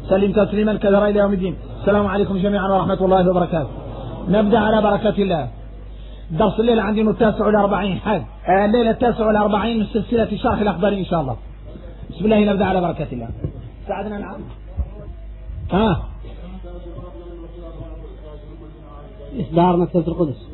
سلم تسليما كثيرا إلى يوم الدين. السلام عليكم جميعا ورحمة الله وبركاته. نبدأ على بركة الله. درس الليلة عندنا 49 حد، الليلة 49 من سلسلة شرح الأخبار إن شاء الله. بسم الله نبدأ على بركة الله. ساعدنا. نعم. إصدار مكتبة القدس.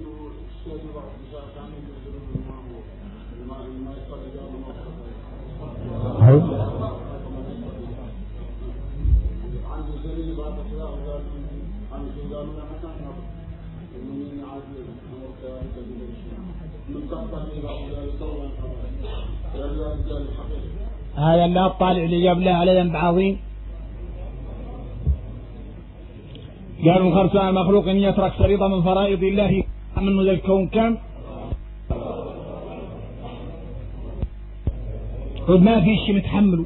هذا اللي الطالع اللي جاب له على ذنب عظيم. قالوا خرسان مخلوق ان يترك فريضة من فرائض الله منه ذا الكون كم ما في شيء متحمله.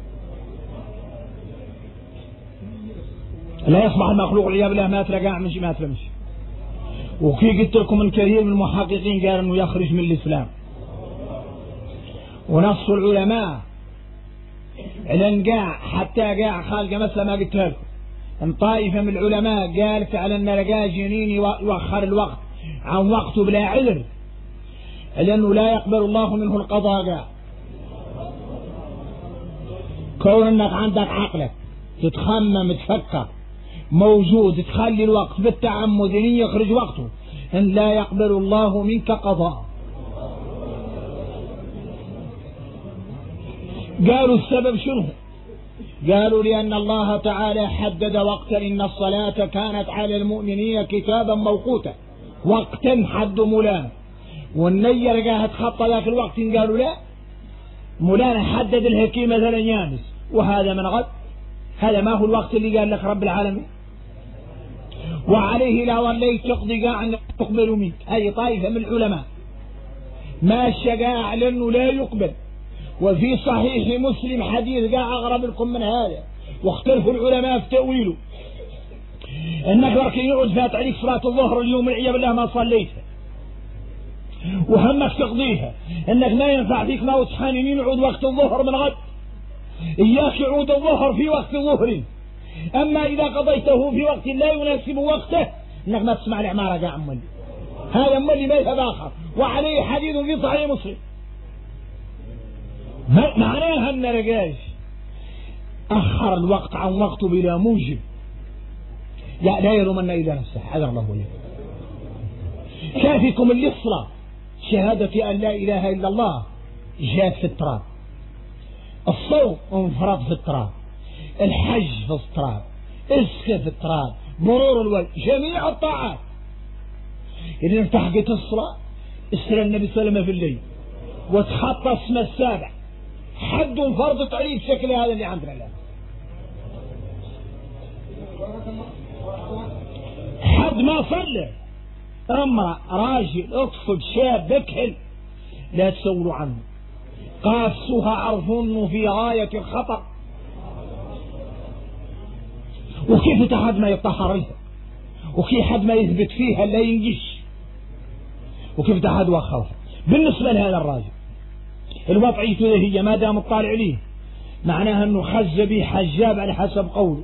لا يصبح المخلوق اللي جاب له ما تلقى من شيء ما تلمش. وكي قلت لكم من كثير من المحققين قال انه يخرج من الاسلام، ونص العلماء على قاع حتى قاع خالقه مثل ما قلت لكم ان طائفه من العلماء قالت على ان لقى جنين يوخر الوقت عن وقته بلا عذر لانه لا يقبل الله منه القضاء. قاع كون انك عندك عقلك تتخمم تفكر موجود تخلي الوقت بالتعمد ان يخرج وقته ان لا يقبل الله منك قضاء. قالوا السبب شنو؟ قالوا لأن الله تعالى حدد وقتا إن الصلاة كانت على المؤمنين كتابا موقوتا، وقتا حد مولانا والنية لقاها تخطى ذاك الوقت. قالوا لا، مولانا حدد الحكيم مثلا يامس وهذا من غد، هذا ما هو الوقت اللي قال لك رب العالمين. وعليه لا وليت تقضي قاع أن تقبل منك. هذه طائفة من العلماء ما الشقاع لأنه لا يقبل. وفي صحيح مسلم حديث قاع أغرب لكم من هذا واختلفوا العلماء في تأويله، انك بركي يقعد فات عليك صلاة الظهر اليوم العياذ بالله ما صليتها وهمك تقضيها، انك ما ينفع فيك موت حانين يعود وقت الظهر من غد، اياك يعود الظهر في وقت ظهر، اما اذا قضيته في وقت لا يناسب وقته انك ما تسمع العمارة قاع مولي. هذا مولي مذهب اخر وعليه حديث في صحيح مسلم. معناها ان رجاش اخر الوقت عن وقته بلا موجب لا يلومن الا نفسه، حذر الله وليه. كافيكم اللي الصلاة شهادة ان لا اله الا الله جاءت في التراب، الصوم انفراد في التراب، الحج في التراب، اسكى في التراب، مرور الوجه، جميع الطاعات. اذا التحقت الصلاة استلى النبي صلى الله عليه وسلم في الليل وتخطى اسم السابع حد فرضت عليه بشكل هذا اللي عندنا الآن. حد ما صلى امرأة راجل اقصد شاب بكهل لا تسولوا عنه، قاسوها عرفون في غاية الخطر. وكيف حد ما يطهر لها، وكيف حد ما يثبت فيها لا ينجش، وكيف حد وخرها. بالنسبة لهذا الراجل الوضعية هي ما دام الطالع عليه معناها انه خز به حجاب على حسب قوله.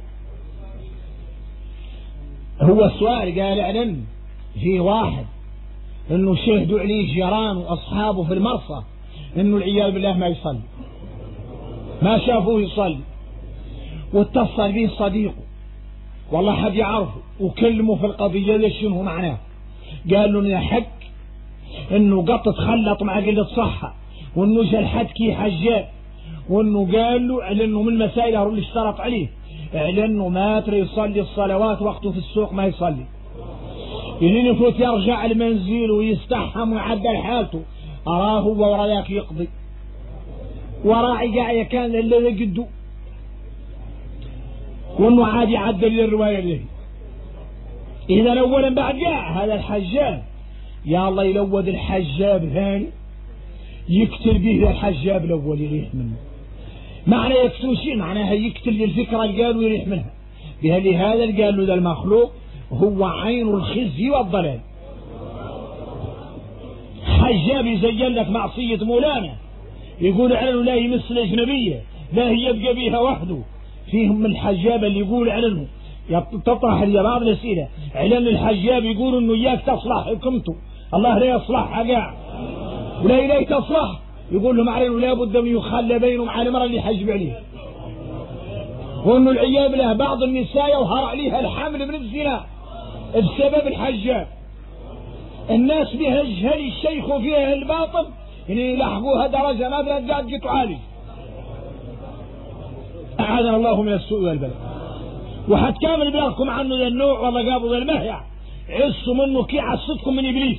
هو السؤال قال اعلن في واحد انه شهدوا عليه جيران واصحابه في المرصى انه العياذ بالله ما يصلي، ما شافوه يصلي، واتصل به صديقه والله حد يعرفه وكلمه في القضية ليش شنو معناه. قال له انه حق انه قط تخلط مع قلة صحة وانه جا لحد كي حجاب، وانه قال له اعلنه من مسائل اللي اشترط عليه اعلنه ما ترى يصلي الصلوات وقته في السوق ما يصلي، يلين يفوت يرجع المنزل ويستحم ويعدل حالته اراه ورا ذاك يقضي وراعي قاعية كان الذي قده، وانه عادي يعدل للرواية له. اذا اولا بعد قاع هذا الحجاب يا الله يلود الحجاب ثاني يقتل به الحجاب الاول يريح منه. معنى يقتل شيء معناها يقتل للفكرة اللي قالوا يريح منها بها. لهذا اللي قالوا ذا المخلوق هو عين الخزي والضلال. حجاب يزين لك معصية مولانا يقول عنه لا يمس الأجنبية لا هي يبقى بيها وحده فيهم من الحجاب اللي يقول عنه تطرح لي بعض الأسئلة علم الحجاب يقول انه اياك تصلح حكمته، الله لا يصلحها قاع ولا إليه تصلح، يقول لهم عليه لا بد من يخلى بينهم على المرأة اللي يحجب عليه، وانه العياذ بالله بعض النساء يظهر عليها الحمل من الزنا بسبب الحجاب. الناس بها الجهل الشيخ وفيها الباطل يعني يلحقوها درجة نادرة قاعد تعالج. أعاذنا الله من السوء والبلاء. وحد كامل بلاغكم عنه ذا النوع والله قابض المهيع عصوا منه كي عصتكم من إبليس.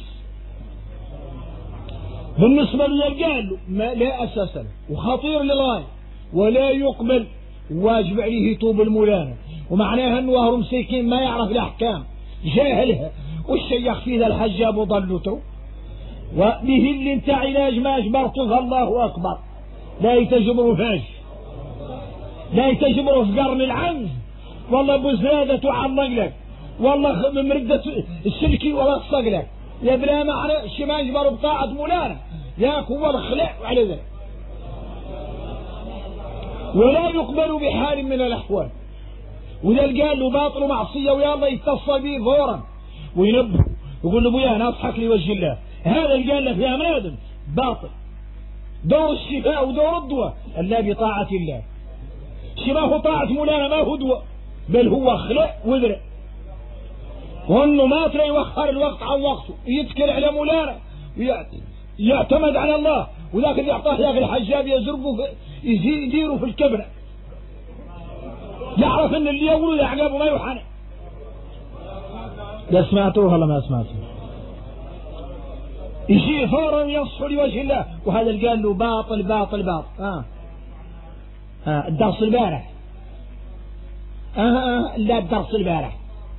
بالنسبة للي قال ما لا أساس له وخطير للغاية ولا يقبل، واجب عليه يتوب المولانة، ومعناها أنه وهو مسيكين ما يعرف الأحكام جاهلها والشيخ في ذا الحجاب وضلته وبه اللي انت علاج ما أجبرته فالله أكبر. لا يتجبروا فاش، لا يتجبروا في قرن العنز، والله بزادة تعلق لك، والله مردة السلكي ولا تصق لك يا بلا معنى شي ما يجبروا بطاعة مولانا ياك هو الخلع وعلى ذلك. ولا يقبل بحال من الأحوال. وإذا قال له باطل ومعصية ويا الله يتصل به فورا وينبه يقول له ابويا انا اضحك لوجه الله، هذا اللي قال له فيها منادم باطل. دور الشفاء ودور الدواء الا بطاعة الله. شي ما هو طاعة مولانا ما هو دواء بل هو خلع وذرع، وانه ما ترى يوخر الوقت عن وقته يتكل على مولانا يعتمد على الله، وذاك اللي اعطاه ذاك الحجاب يزربه يديره في الكبرة، يعرف ان اللي يقول يعقبه ما يوحنا. لا سمعتوه ولا ما سمعتوه؟ يجي فورا يصح لوجه الله، وهذا اللي قال له باطل باطل باطل. الدرس البارح لا الدرس البارح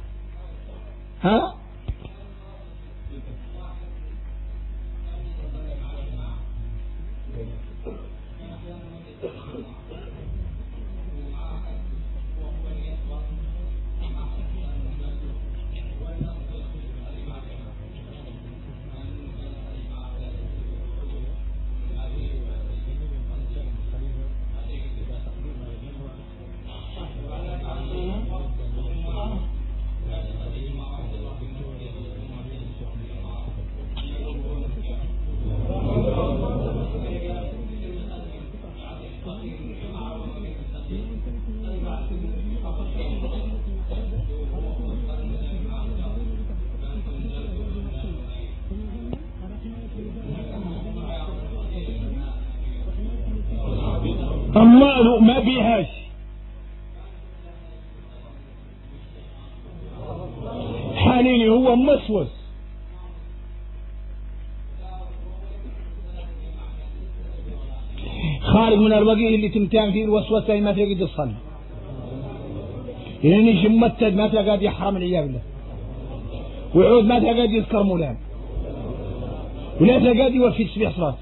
أماله ما بيهاش حاليني هو مسوس خارج من الوقيه اللي تمتان فيه الوسوسة ما تقدر تصلي يعني يجي ممتد ما تقدر يحرم العياذ بالله ويعود ما تقدر يذكر مولانا ولا تقدر يوفي تسبيح صلاة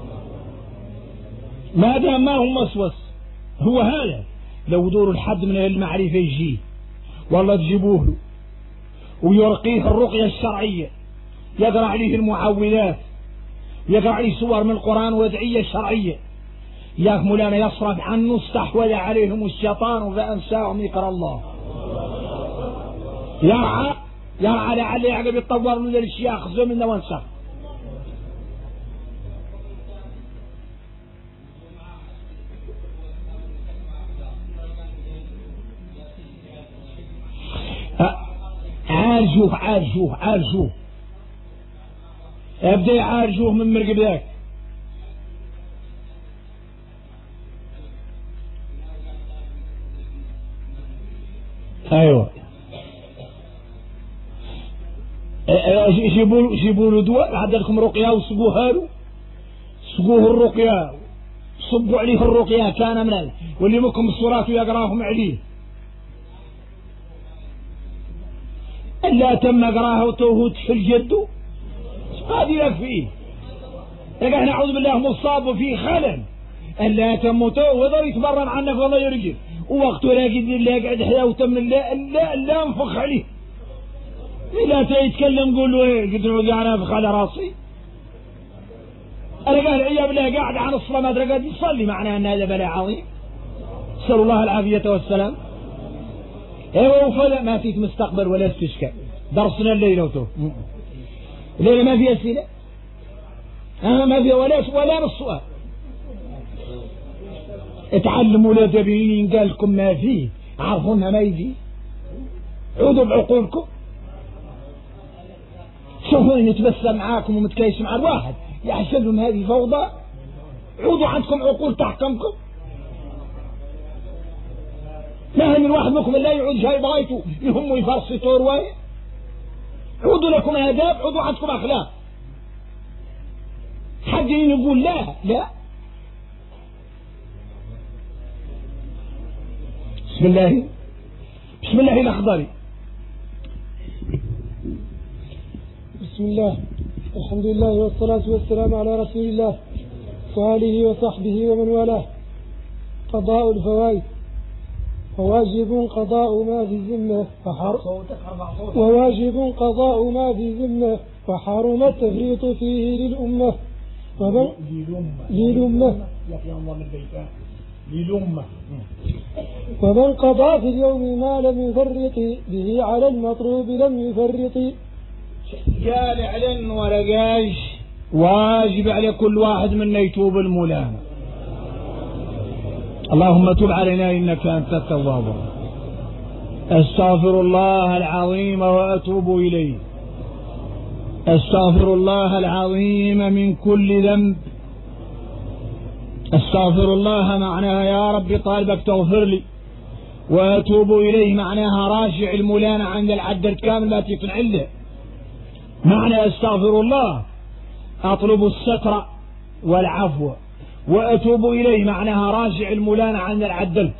ما دام ما هو مسوس. هو هذا لو دور الحد من المعرفة يجيه والله تجيبوه له ويرقيه الرقية الشرعية، يقرأ عليه المعوذات، يقرأ عليه سور من القرآن وأدعية شرعية، ياك مولانا يصرف عنه استحوذ عليهم الشيطان فأنساهم ذكر الله. يرعى لعل يعقب يتطور من الاشياء خذوا منه وانسخ. عالجوه ابدا يعالجوه من مرقب ذاك. ايوه جيبوا له دواء عاد لكم رقيه وسقوها له، سقوه الرقيه صبوا عليه الرقيه كان من واللي منكم الصورات ويقراهم عليه لا تم قراها وتوهت في الجد هذه يكفيه. لقى نعوذ بالله مصاب وفيه خلل ألا تم وضر يتبرم عنك والله يرجل ووقته لا قد لا قاعد حياه وتم لا انفخ عليه لا تيتكلم قول له ايه قلت له قاعد انفخ على راسي. انا قال عيا بالله قاعد عن الصلاة ما ادري قاعد يصلي معناه ان هذا بلاء عظيم. نسأل الله العافية والسلام. ايوه وفلا ما فيك مستقبل ولا استشكال. درسنا الليلة وتو الليلة ما فيها أسئلة ما فيها ولا بالسؤال. اتعلموا لا تبينين قال لكم ما فيه عرفونا ما يجي. عودوا بعقولكم. شوفوا نتبسم معاكم ومتكيش مع الواحد يحسن لهم هذه فوضى. عودوا عندكم عقول تحكمكم. ما من واحد منكم لا يعود جاي بغيته يهم يفرصتوا رواية. عودوا لكم آداب. عودوا عندكم أخلاق. حد يقول لا. بسم الله الأخضر. بسم الله الحمد لله والصلاة والسلام على رسول الله وآله وصحبه ومن والاه. قضاء الفوائد. وواجب قضاء ما في الذمة وحرم التفريط فيه للأمة ومن قضى في اليوم ما لم يفرط به على المطلوب لم يفرط. قال علن ورقاش واجب على كل واحد منا يتوب الملام. اللهم تب علينا إنك أنت التواب. أستغفر الله العظيم وأتوب إليه. أستغفر الله العظيم من كل ذنب. أستغفر الله معناها يا رب طالبك تغفر لي. وأتوب إليه معناها راجع الملانة عند العد الكامل التي تنعله. معنى أستغفر الله أطلب الستر والعفو. وأتوب إليه معناها راجع الملانة عند العدل.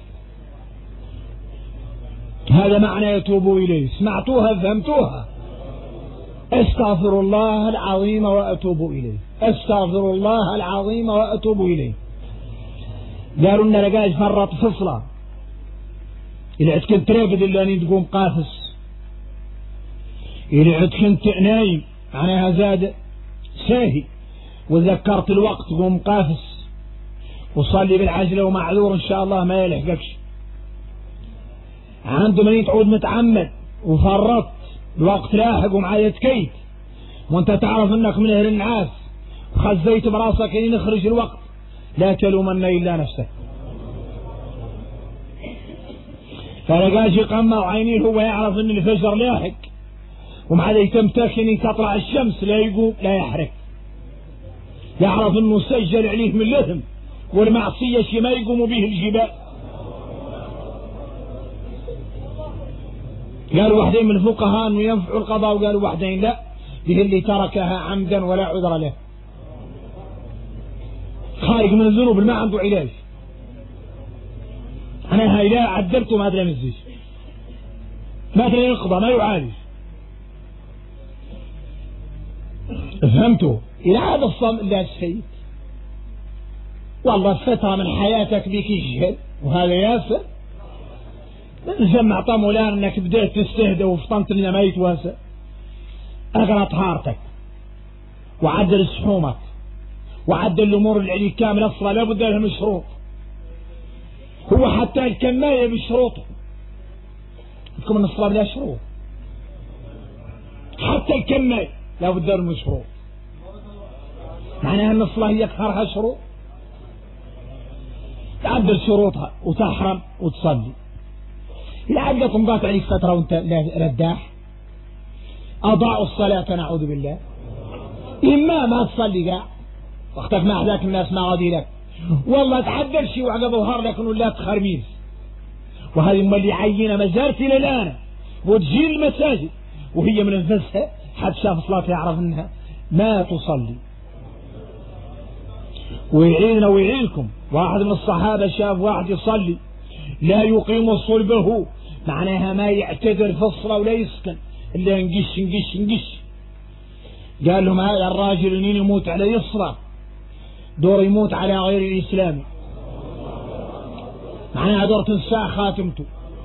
هذا معنى يتوب إليه. سمعتوها فهمتوها. أستغفر الله العظيم وأتوب إليه. أستغفر الله العظيم وأتوب إليه. قالوا لنا لقاش فرط فصلة إذا عد كنت رافد إلا أن تقوم قافس. إذا عد كنت نايم معناها زاد ساهي وذكرت الوقت قوم قافس وصلي بالعجلة ومعذور إن شاء الله ما يلحقكش. عنده من تعود متعمد وفرطت الوقت لاحق ومعايا تكيت وانت تعرف انك من اهل النعاس خزيت براسك ان يخرج الوقت لا تلومن الا نفسك. فلقاش يقمع عينيه هو يعرف ان الفجر لاحق ومع ذلك تمتكن تطلع الشمس لا يقوم لا يحرك. يعرف انه سجل عليه من لثم والمعصية شي ما يقوم به الجبال. قالوا واحدين من الفقهاء انه ينفع القضاء وقالوا واحدين لا به اللي تركها عمدا ولا عذر له خارج من الذنوب ما عنده علاج. انا هاي لا عدلته ما ادري مزيش ما ادري يقضى ما يعالج. فهمتوا؟ الى هذا الصمت لا السيد والله فترة من حياتك بيك الجهل وهذا ياسر. سمع طمولان انك بدأت تستهدى وفطنت لنا ما يتواسى. اقرأ طهارتك وعدل سحومك وعدل الامور اللي عليك كامل. الصلاة لابد لها من شروط. هو حتى الكماية بشروطه. تكون من الصلاة بلا شروط. حتى الكماية لابد لها من شروط. معناها ان الصلاة هي اكثرها شروط. تعدل شروطها وتحرم وتصلي. العادة تنضات عليك فترة وانت رداح. أضاعوا الصلاة نعوذ بالله. إما ما تصلي قاع وقتك ما أحداك الناس ما غادي لك والله تعدل شيء وعقب ظهر لك انه لا تخرميز. وهذه ما اللي عينة مزارتي للآن وتجي المساجد وهي من نفسها حد شاف صلاة يعرف انها ما تصلي. ويعيننا ويعينكم. واحد من الصحابة شاف واحد يصلي لا يقيم صلبه معناها ما يعتذر في الصلاة ولا يسكن إلا نقش. قال لهم هذا الراجل إنين يموت على يسرى دور يموت على غير الإسلام. معناها دور تنسى خاتمته.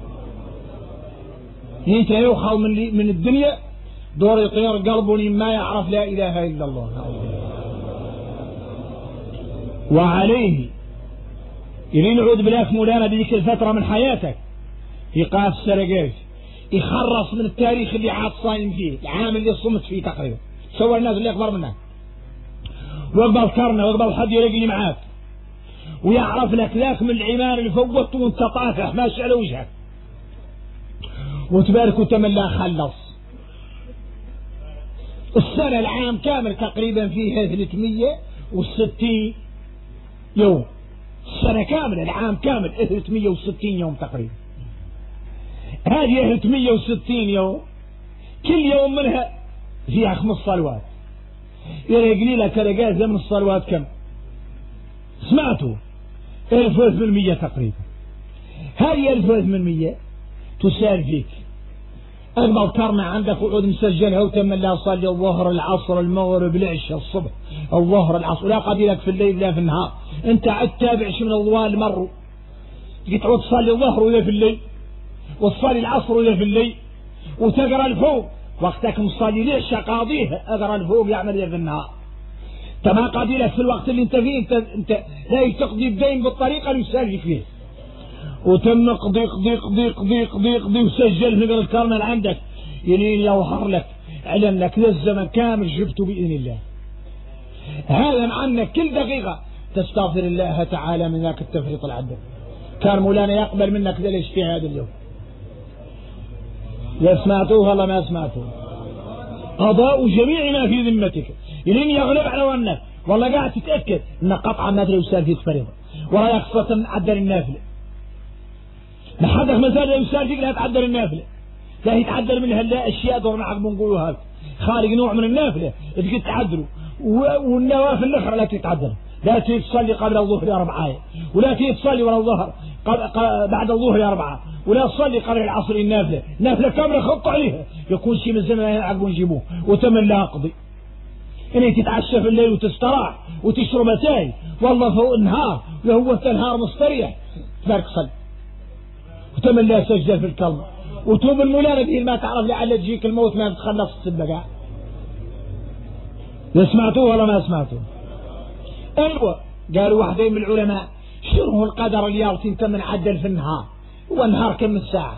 انت يوخل من الدنيا دور يطير قلبه ما يعرف لا إله إلا الله. وعليه يلين يعود بلاك مولانا بذيك الفترة من حياتك يقاس سرقاش يخرص من التاريخ اللي عاد صايم فيه، العام اللي صمت فيه تقريبا، سوى الناس اللي أكبر منك، وقبل كرنا وقبل حد يلاقيني معاك ويعرف لك ذاك من العمار اللي فوقته وانت طافح ماشي على وجهك، وتبارك وتملى خلص. السنة العام كامل تقريبا فيها 360 يوم، السنة كاملة العام كامل 360 يوم تقريبا. هذه 360 يوم كل يوم منها فيها 5 صلوات، يرقلي لك رقازة من الصلوات كم؟ سمعتوا 1800 تقريبا. هذه 1800 تسال فيك أقبل كرمة عندك وعود مسجلها وتم لا صلي الظهر العصر المغرب العشاء الصبح الظهر العصر، ولا قبيلك في الليل لا في النهار، انت عد تابعش من الضوال مروا تعود تصلي الظهر ولا في الليل وتصلي العصر ولا في الليل وتقرا الفوق وقتك مصلي العشاء قاضيها اقرا الفوق يعمل في النهار. انت ما قاضي لك في الوقت اللي انت فيه، انت لا تقضي الدين بالطريقه اللي يسالك فيه، وتم قضي قضي قضي قضي قضي قضي وسجل في الكرنل عندك يلين يظهر لك علم لك ذا الزمن كامل جبته بإذن الله. هذا عنك كل دقيقة تستغفر الله تعالى من ذاك التفريط العدل. كان مولانا يقبل منك ذا الاجتهاد اليوم. لا سمعتوه والله ما سمعتوه. قضاء جميع ما في ذمتك يلين يغلب على ظنك، والله قاعد تتأكد ان قطعا ما ادري وسال فيك فريضة ولا يخصة عدل النافلة. لحدك مثلا يسال فيك لا تعدل النافلة، لا يتعدل منها الا اشياء دور معك بنقولوا هذا خارج نوع من النافلة تقدر تعدلوا، والنوافل الاخرى لا تتعدل. لا تصلي قبل الظهر 4 ولا تصلي ولا الظهر بعد الظهر 4 ولا تصلي قبل العصر النافلة، نافلة كاملة خط عليها يكون شيء من الزمن يعقبوا نجيبوه وتمن لا اقضي. اني تتعشى في الليل وتستراح وتشرب اتاي والله فوق النهار وهو النهار مستريح تبارك صلي وتمن لا سجل في الكلمة وتوب المولانا به ما تعرف لعل تجيك الموت ما تتخلص السبقة. لا سمعتوه ولا ما سمعتوه؟ ايوه قالوا واحدين من العلماء شنو القدر اللي يعطي تمن عدل في النهار؟ هو النهار كم الساعة؟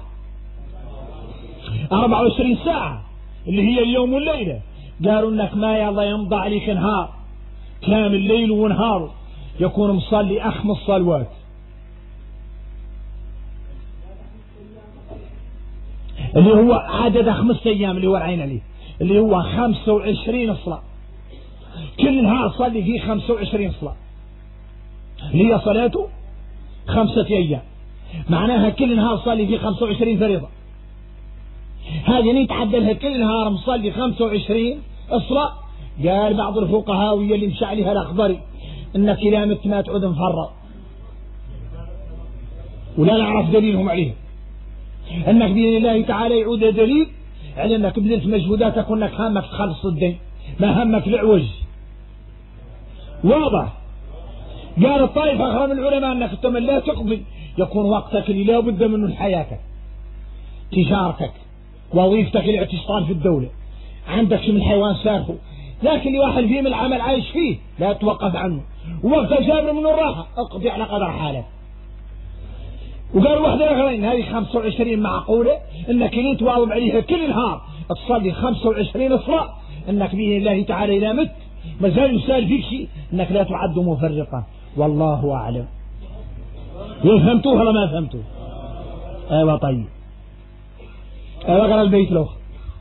24 ساعة اللي هي اليوم والليلة. قالوا انك ما يلا يمضى عليك نهار كامل ليل ونهار يكون مصلي 5 صلوات، اللي هو عدد 5 ايام اللي هو العين عليه اللي هو 25 صلاة، كل نهار صلي فيه 25 صلاة اللي هي صلاته 5 ايام، معناها كل نهار صلي فيه 25 فريضة. هذه نتعدلها كل نهار مصلي 25 صلاة. قال بعض الفقهاء اللي مشى عليها الأخضري انك إذا مت ما تعود مفرط، ولا نعرف دليلهم عليه، انك بإذن الله تعالى يعود دليل على انك بذلت مجهوداتك وانك همك تخلص الدين ما همك العوج. واضح؟ قال الطائفة أخرى من العلماء انك تمن لا تقضي يكون وقتك اللي لا بد منه لحياتك، تجارتك، وظيفتك الاعتصام في الدولة، عندك من حيوان سارفه، لكن اللي واحد فيه من العمل عايش فيه لا توقف عنه، ووقت جابر من الراحة اقضي على قدر حالك. وقال واحدة الآخرين هذه 25 معقولة انك اللي تواظب عليها كل نهار تصلي 25 صلاة، انك بإذن الله تعالى إذا مت ما زال يسال فيك شيء انك لا تعد مفرقا. والله أعلم. فهمتوه ولا ما فهمتوه؟ ايوه طيب. اقرا البيت الاخر.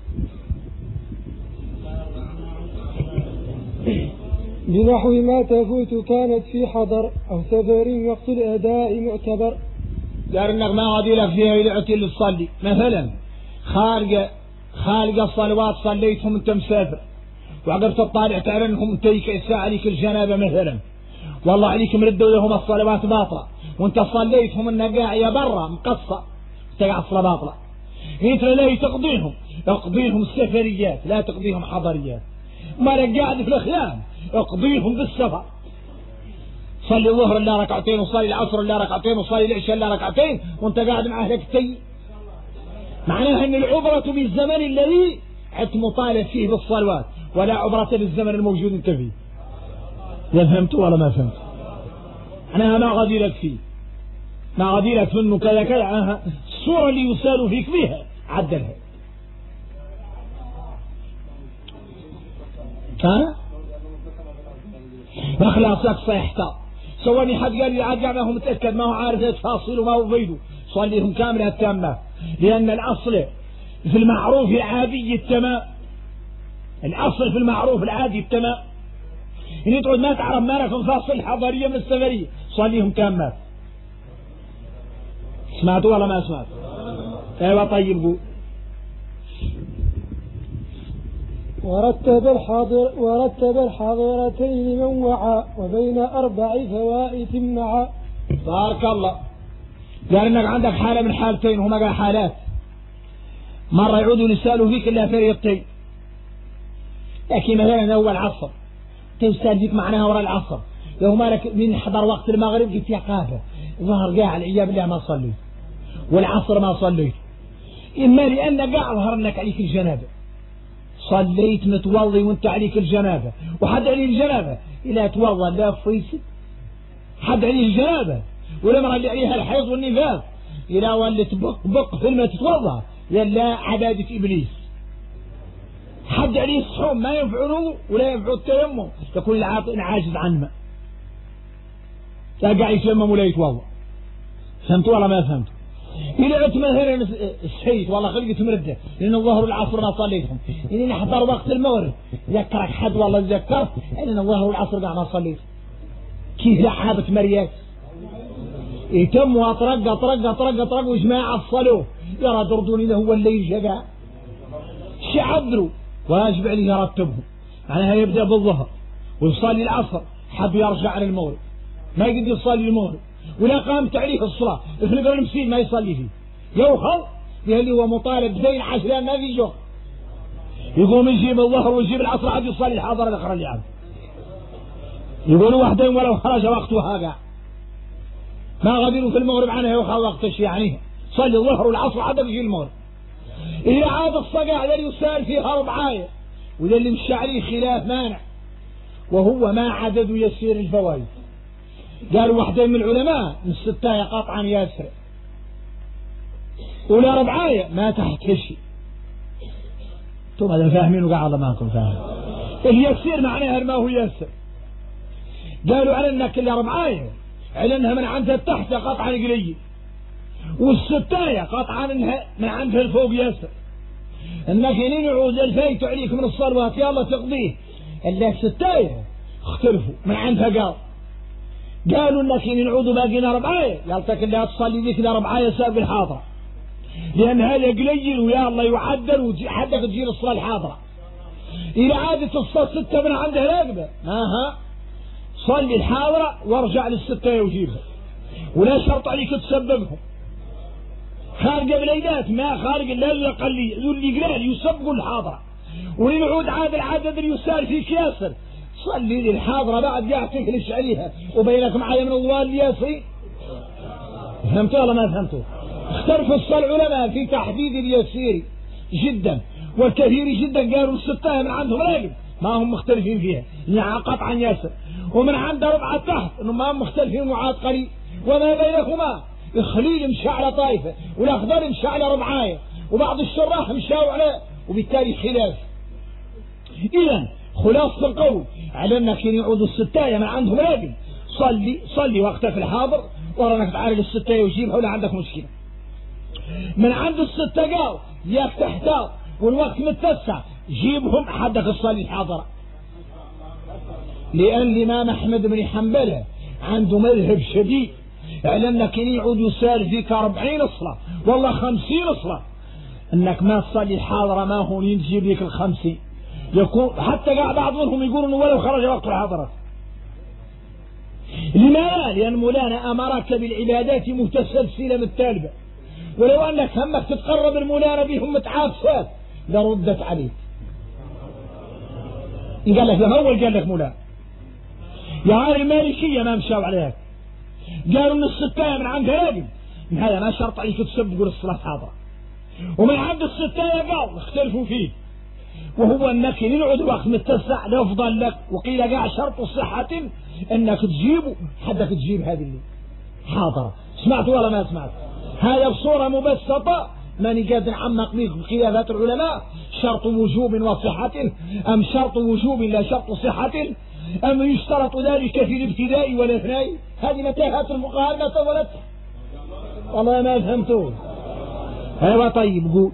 بنحو ما تفوت كانت في حضر أو سفر وقت الأداء معتبر. قال انك ما غادي لك فيها يلعتي اللي تصلي مثلا خالق الصلوات صليتهم انت مسافر وعقبت تطالع تعرف انهم انت ساعة عليك الجنابة مثلا، والله عليك مردوا لهم الصلوات باطلة وانت صليتهم انها قاعية برا مقصة تقع الصلاة باطلة. انت لا تقضيهم السفريات لا تقضيهم حضريات، ما لك قاعد في الخيام اقضيهم بالسفر. صلي الظهر الا ركعتين وصلي العصر الا ركعتين وصلي العشاء الا ركعتين وانت قاعد مع اهلك تي. معناها ان العبرة بالزمن الذي حت مطالب فيه بالصلوات ولا عبرة بالزمن الموجود انت فيه. لا فهمت ولا ما فهمت؟ انا ما غادي لك فيه ما غديلك منه كذا كذا الصورة اللي يسال فيك بها عدلها. ها ما خلاصك صيحته سواني حد قال لي عاد ما هو متأكد ما هو عارف التفاصيل وما هو بيده صليهم كاملة التامة، لأن الأصل في المعروف العادي التمام. الأصل في المعروف العادي التمام. إن تقعد ما تعرف ما لك مفاصل الحضارية من السفرية صليهم تامة. سمعتوا ولا ما سمعت؟ ايوه طيب قول. ورتب الحاضرتين من وعى وبين 4 فوائت معا. بارك الله. يعني انك عندك حالة من حالتين هما قال حالات، مرة يعودوا يسالوا فيك الا فريقتين. لكن مثلا اول عصر تسال فيك معناها وراء العصر، لو مالك من حضر وقت المغرب قلت يا قافة ظهر قاع العياذ بالله ما صليت والعصر ما صليت، اما لان قاع ظهر انك عليك الجنابه صليت متوضي وانت عليك الجنابه، وحد عليه الجنابه الى توضى لا فيسد، حد عليه الجنابه ولا مرة اللي عليها الحيض والنفاس الى ولت بق في الماء تتوضى يلا عباده ابليس، حد عليه الصحوم ما ينفع الوضوء ولا ينفع التيمم يكون العاطئ عاجز عن الماء تقع يتيمم ولا يتوضا. فهمتوا ولا ما فهمتوا؟ إلى عدت مثلا السيد والله خلقت مرده لأن الظهر والعصر ما صليتهم، إني نحضر وقت المغرب ذكرك حد والله ذكرت إن الظهر والعصر قاع ما صليت. كيف لحابة مرياس يتم وأطرق وجماعة الصلوه يرى دردوني له هو الليل جقع شعبروا واجب عليه يرتبهم، معناها يبدأ بالظهر ويصلي العصر حب يرجع للمغرب ما يقدر يصلي المغرب ولا قامت عليه الصلاة يخلق المسير ما يصلي فيه يوخل اللي هو مطالب زي العشرة ما في جو يقوم يجيب الظهر ويجيب العصر عاد يصلي الحاضر الأخرى اللي عاد يقولوا وحدين ولو خرج وقتها قاع ما غادروا في المغرب عنها يوخل وقتش يعني صلي الظهر والعصر عاد يجي المغرب. إذا عاد الصقع الذي يسال فيها ربعاية وذا اللي مشى عليه خلاف مانع وهو ما عدد يسير الفوائد. قالوا واحدين من العلماء من 6 قطعا ياسر ولا ربعاية ما تحت شيء. انتم هذا فاهمين وقاعد الله ما انكم فاهم. اليسير معناها ما هو ياسر. قالوا على انك اللي ربعاية على انها من عندها تحت قطعا قليل والستاية قطعا من عندها الفوق ياسر. انك هنين يعود الفايت عليك من الصلوات يلا تقضيه الا الستاية اختلفوا من عندها قالوا انك هنين يعودوا باقينا ربعاية يالتك اللي تصلي ذيك ذا ربعاية سابق الحاضرة لان هذا قليل ويا الله يعدل وحدك تجي الصلاة الحاضرة. الى عادة الصلاة 6 من عندها راقبة صلي الحاضرة وارجع للستاية وجيبها ولا شرط عليك تسبقهم خارج بليلات ما خارج الا الاقلي اللي قلال يسبقوا الحاضره وينعود عاد العدد اللي يسال فيك ياسر صلي لي الحاضره بعد قاعد تجلس عليها وبينك معايا من الله الياسين. فهمتوا ولا ما فهمتوا؟ اختلف العلماء في تحديد اليسير جدا والكثير جدا. قالوا 6 من عندهم راقب ما هم مختلفين فيها يعني قطعا ياسر ومن عنده ربعه تحت انهم ما هم مختلفين وعاد قريب وما بينهما الخليل مشى على طائفة والأخضر مشى على ربعاية وبعض الشراح مشاوا على وبالتالي خلاف. إذا خلاصة القول على أنك يعودوا 6 من عندهم راجل صلي وقتك الحاضر ورانك تعالج 6 وجيبها ولا عندك مشكلة. من عند 6 قال ياك تحتاط والوقت متسع جيبهم حدك الصلي الحاضرة. لأن الإمام أحمد بن حنبل عنده مذهب شديد على أنك يعود يسال فيك 40 صلاة والله 50 صلاة أنك ما تصلي الحاضرة ما هو ينجيب لك 50 يكون حتى بعض منهم يقولون ولو خرج وقت الحاضرة. لماذا؟ لأن مولانا أمرك بالعبادات متسلسلة متتالبة ولو أنك همك تتقرب المولانا بهم متعافات لردت عليك. قال لك أول قال لك مولانا يا غير المالكية ما مشاو عليك قالوا ان 6 من عند راجل من هذا ما شرط عليك تسبق الصلاة حاضرة ومن عند 6 قال اختلفوا فيه وهو انك ينعد وقت متسع لافضل لك وقيل قاع شرط صحة انك تجيبه حدك تجيب هذه اللي حاضرة سمعت ولا ما سمعت؟ هذا بصورة مبسطة ماني قادر نعمق بكم خلافات العلماء. شرط وجوب وصحة أم شرط وجوب لا شرط صحة أم يشترط ذلك في الابتداء والإثناء؟ هذه متاهات الفقهاء ما طولت والله ما فهمتوا. ايوه طيب قول.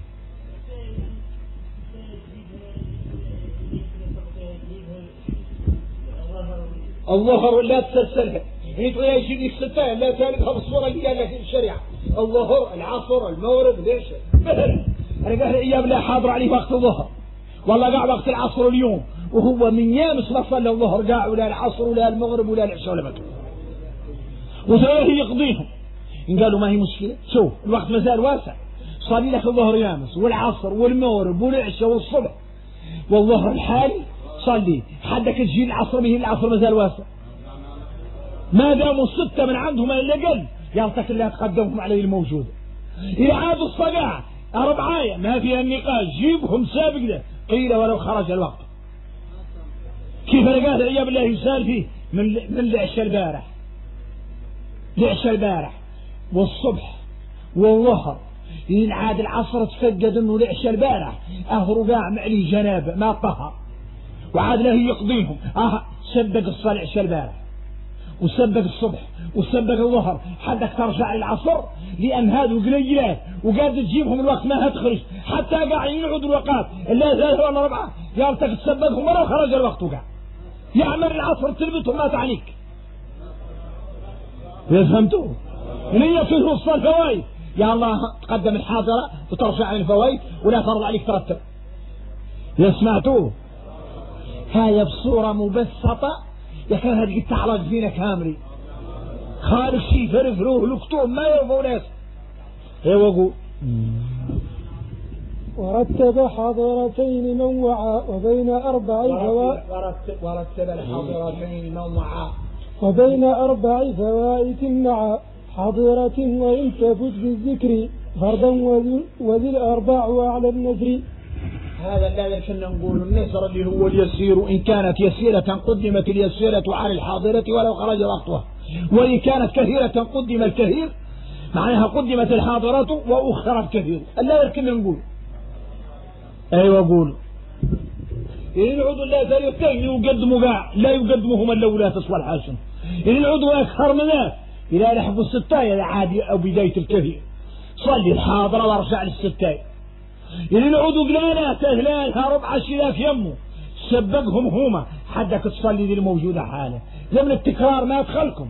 الظهر لا تسلسلها يعني تقول يجيب لك ستة لا تالفها بالصورة اللي قال لك في الشريعة. الظهر العصر المغرب ليش مثلا انا قال ايام لا حاضر عليه وقت الظهر والله قاع وقت العصر اليوم وهو من يامس ما صلى الظهر قاع ولا العصر ولا المغرب ولا العشاء ولا مكان وثلاثة يقضيهم. إن قالوا ما هي مشكلة شوف الوقت مازال واسع صلي لك الظهر يامس والعصر والمغرب والعشاء والصبح والظهر الحالي صلي حدك تجي العصر به العصر مازال واسع ما داموا ستة من عندهم إلا قل يعطيك الله تقدمهم عليه الموجودة. إذا عادوا الصقاع أربعاية ما فيها النقاش جيبهم سابق له قيل ولو خرج الوقت. كيف أنا قال عياب الله يسال فيه من العشاء البارح العشاء البارح والصبح والظهر ينعاد العصر تفقد انه العشاء البارح اهروا قاع معلي جنابه ما طهر وعاد له يقضيهم سبق الصلاة العشاء البارح وسبق الصبح وسبق الظهر حدك ترجع للعصر لان هذو قليلات وقاعد تجيبهم الوقت ما هتخرج حتى قاع ينعود الوقات الا ثلاثة ولا أربعة يالتك تسبقهم ولو خرج الوقت وقاع يعمل العصر تلبتهم ما تعنيك. فهمتوا؟ من فيه الصلاة الفوائد يا الله تقدم الحاضرة وترجع عن الفوائد ولا فرض عليك ترتب. يا سمعتوه؟ هاي بصورة مبسطة يا كان هذه التعرض فينا كامري خالق شي فرفروه لكتوب ما يرفعوا ناس. ايوه قول. ورتب حاضرتين نوعا وبين أربع فوائد ورتب الحاضرتين نوعا وبين أربع فوائد معا حاضرة وإن تفت بالذكر فردا وذي الأربع أعلى النذر. هذا الذي كنا نقول النذر اللي هو اليسير إن كانت يسيرة قدمت اليسيرة على الحاضرة ولو خرج وقتها وإن كانت كثيرة قدم الكثير معناها قدمت الحاضرة وأخر الكثير. الذي كنا نقول أيوة قول إن العضو لا فريقين يقدموا قاع لا يقدمهم إلا ولا تسوى الحاسم. إن العضو أكثر من ذلك إذا لحبوا الستاية عادي أو بداية الكثير صلي الحاضرة وارجع للستاية. إن العضو قلالات أهلالها ربع شلاف يمه سبقهم هما حدك تصلي ذي الموجودة حالة زمن التكرار ما يدخلكم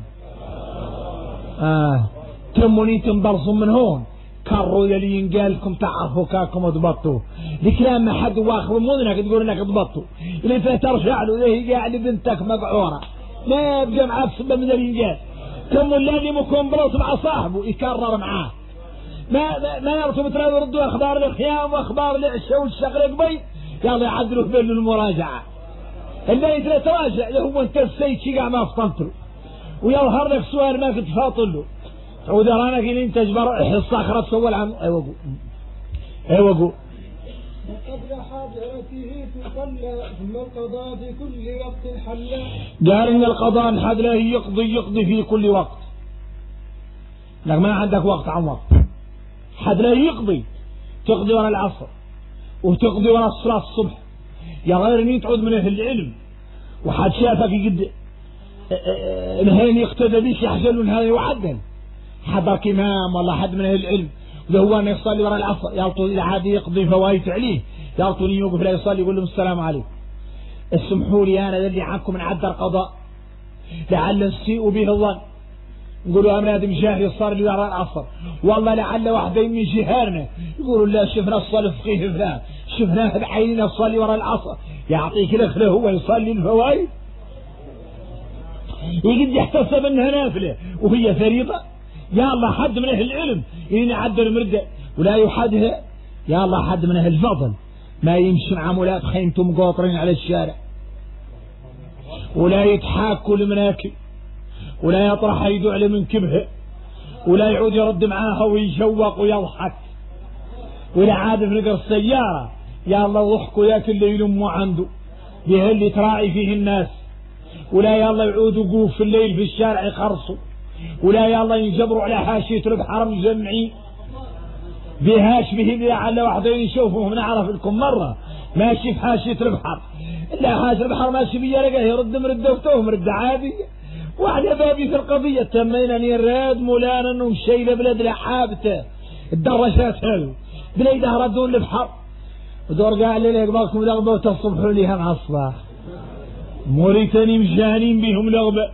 تموني تنبرصوا من هون كروا يلي ينقالكم تعرفوا كاكم اضبطوا الكلام ما حد واخر مذنك تقول انك اضبطوا اللي ترجع له ذي قاعد بنتك مقعوره ما يبقى معاه سبب من الانجاز كم اللي مكون بلوط مع صاحبه يكرر معاه ما يرتبط له يردوا اخبار الخيام واخبار العشاء والشغل قبي يلا يعدلوا في بين المراجعه اللي يتراجع له هو انت السيد شي قاع ما فطنت له ويظهر لك سؤال ما كنت فاطل له وإذا رانا قيل انت اجبر حصة اخرى تسوى العام ايوه قول وقبل حاضرته تصلى ثم القضاء في كل وقت حلا. قال ان القضاء الحد له يقضي في كل وقت لك ما عندك وقت عن وقت حد له يقضي تقضي ورا العصر وتقضي ورا الصلاة الصبح يا غير ان تعود من اهل العلم وحد شافك قد الهين يقتدى بيش يحزن هذا يعدل حضرك إمام والله حد من أهل العلم وده هو أن يصلي وراء العصر يالطو إذا عاد يقضي فوايت عليه يالطو يوقف لا يصلي يقول لهم السلام عليكم اسمحوا لي أنا الذي عنكم من عد القضاء لعل نسيء به الظن نقولوا أمنا هذا جاهل صار لي وراء العصر والله لعل واحدين من جهارنا يقولوا لا شفنا الصلاة فقيه فلان شفناه بعيننا الصلي وراء العصر يعطيك الأخرى هو يصلي الفوايد يجد يحتسب أنها نافلة وهي فريضة يا الله حد من أهل العلم إن عدل مردة ولا يحدها يا الله حد من أهل الفضل ما يمشي مع مولات خيمتم قاطرين على الشارع ولا يتحاكوا لمناكب ولا يطرح يدو على منكبها ولا يعود يرد معاها ويشوق ويضحك ولا عاد في رقر السيارة يا الله وضحكوا ياك اللي يلموا عنده به اللي تراعي فيه الناس ولا يا الله يعود وقوف في الليل في الشارع يخرصوا ولا يلا ينجبروا على حاشية البحر مجمعين بهاش به لعل واحدين يشوفوهم. نعرف لكم مرة ماشي في حاشية البحر، لا حاشية البحر ماشي بيا لقاه يرد مردوته مرد عادي. واحدة بابي في القضية تمينا نراد مولانا انه مشي لبلاد لحابته الدرجات هذو بليده ردون البحر ودور قاعد لي يقبلكم لغبة وتصبحوا ليها مع الصباح. موريتاني مجانين بهم لغبة.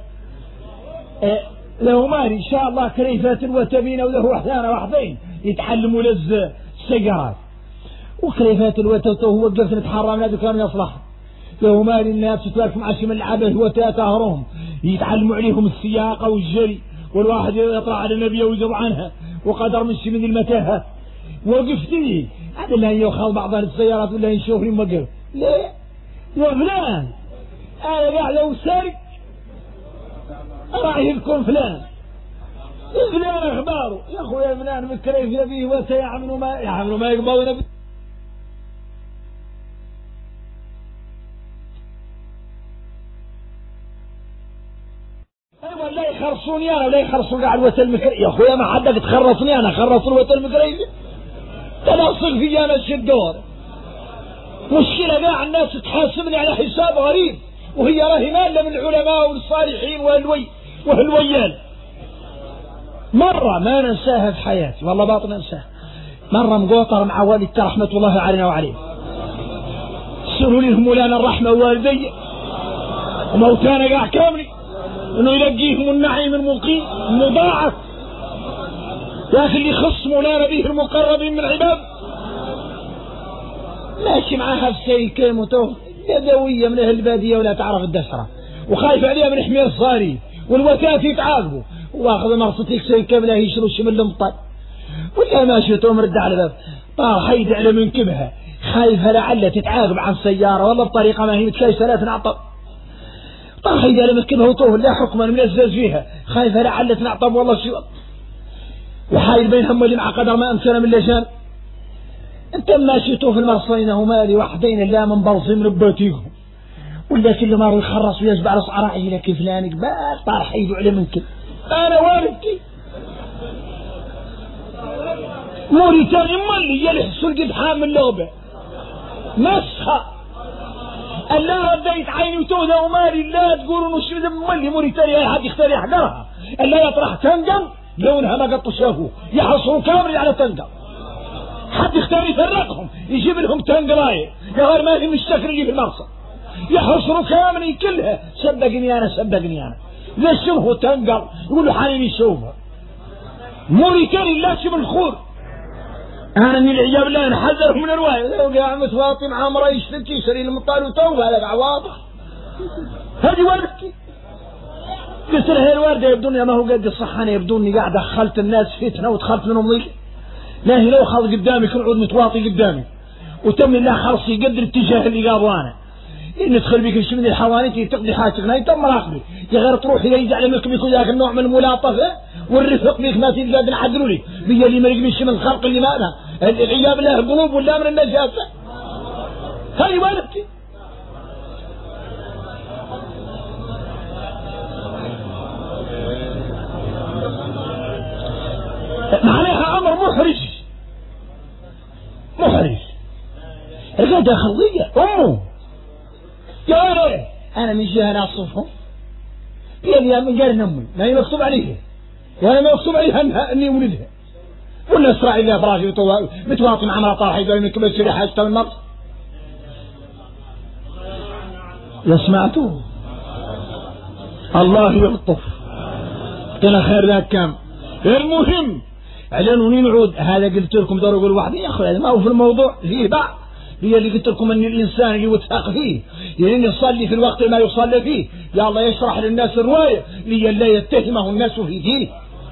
له مالي ان شاء الله كريفات الوتبين وله وحدانا وحدين يتعلموا لز السيارات وكريفات الوتوته هو وقفت نتحرى من هذا كانوا يصلح. له مالي الناس تتواقف مع شي من العبث وتاتهرهم يتعلموا عليهم السياقة والجري والواحد يطلع على النبي ويذب عنها وقدر من شي من المتاهة. وقفت لي هذا اللي يخال بعض السيارات ولا يشوفني موقف ليه يا فلان انا قاعد وسارق راح يذكر فلان اخباره يا اخويا فلان مكريف يبيه وسيعملوا ما يقبلوا نبي. ايوه لا يخرصوني انا ولا يخرصوا قاعد الوتر المكريف يا اخويا ما حدك تخرصني انا خرصوا الوتر المكريف تنصل في انا الدور. مشكلة قاع الناس تحاسبني على حساب غريب وهي راهي مالة من العلماء والصالحين وهالويال. مرة ما ننساها في حياتي والله باطن ننساها. مرة مقوطر مع والدتي رحمة الله علينا وعليه سألوا لهم مولانا الرحمة والدي وموتانا قاع كاملي انه يلقيهم النعيم المقيم المضاعف يا اخي اللي يخص مولانا به المقربين من العباد. ماشي معاها في سيكة متوه يدوية من اهل البادية ولا تعرف الدسرة وخايف عليها من حمير صاري والوتات يتعاقبوا واخذ مرصتك سيكة بلا يشروا شمل المطل ولا ماشي توم رد على الباب طار حيد على منكبها خايفة لعل تتعاقب عن سيارة والله بطريقة ما هي متكايسة لا تنعطب. طار حيد على منكبها وطوه لا حكما ملزز فيها خايفة لعل تنعطب والله شو وحايل بينهم اللي مع قدر ما امكن من لجان. انت ماشيتوا في المرصين هما وحدين لا من برصي من باتيهم ولا كل ما يخرص ويجبع على صعراعي لك فلان قبال طار حيدوا على منك. انا والدتي موريتاني مالي يلحسوا القد حامل لوبه مسخة الا رديت عيني وتوذا ومالي لا تقولوا انه شو مالي موريتاني اي حد يختار يحضرها الا يطرح تنقم لونها ما قد شافوه يحصروا كامل على تنقم حد يختار يفرقهم يجيب لهم تنقرايه يا غير ما هي مشتكر اللي في المرصد يحصروا كامل كلها صدقني انا ليش هو تنقر يقولوا حالين يشوفها موريتاني لا شبه الخور. انا من العجاب الله نحذر من الرواية لو قاعد متواطي مع امرأة يشتكي يشتري المطال وتوبة هذا واضح. هذه والدتي قلت لها الوردة يبدون ما هو قد الصحة أنا يبدوني قاعد دخلت الناس فتنة ودخلت منهم ضيق لا هي لو خلط قدامي كل عود متواطي قدامي وتم الله خلصي قدر الاتجاه اللي قابوا انا ندخل بك شيء من الحوانيت تقضي حاجتنا تم مراقبي يا غير تروح يجعل منكم يكون ذاك النوع من الملاطفة والرفق بك ما تلقى نعدلوا لي بيا اللي مرق من الخلق اللي ما أنا العياب له قلوب ولا من النجاسة. هاي والدتي عليها امر محرج الغدا خلية امه يا رأي انا من جهة ناصفهم يا من قال امي ما هي مكتوب عليها وانا ما مكتوب عليها اني ولدها ولا اسرع الله فراشي متواطي مع مرة طارحة يقول انك بس حاجة من مرض يا سمعتوه الله يلطف كان خير ذاك كام. المهم علنوني نعود هذا قلت لكم دور يقول واحد يا اخي ما هو في الموضوع فيه بعض هي اللي قلت لكم ان الانسان اللي يوثق فيه يعني يصلي في الوقت ما يصلي فيه يا الله يشرح للناس الروايه لئلا يتهمه الناس في دينه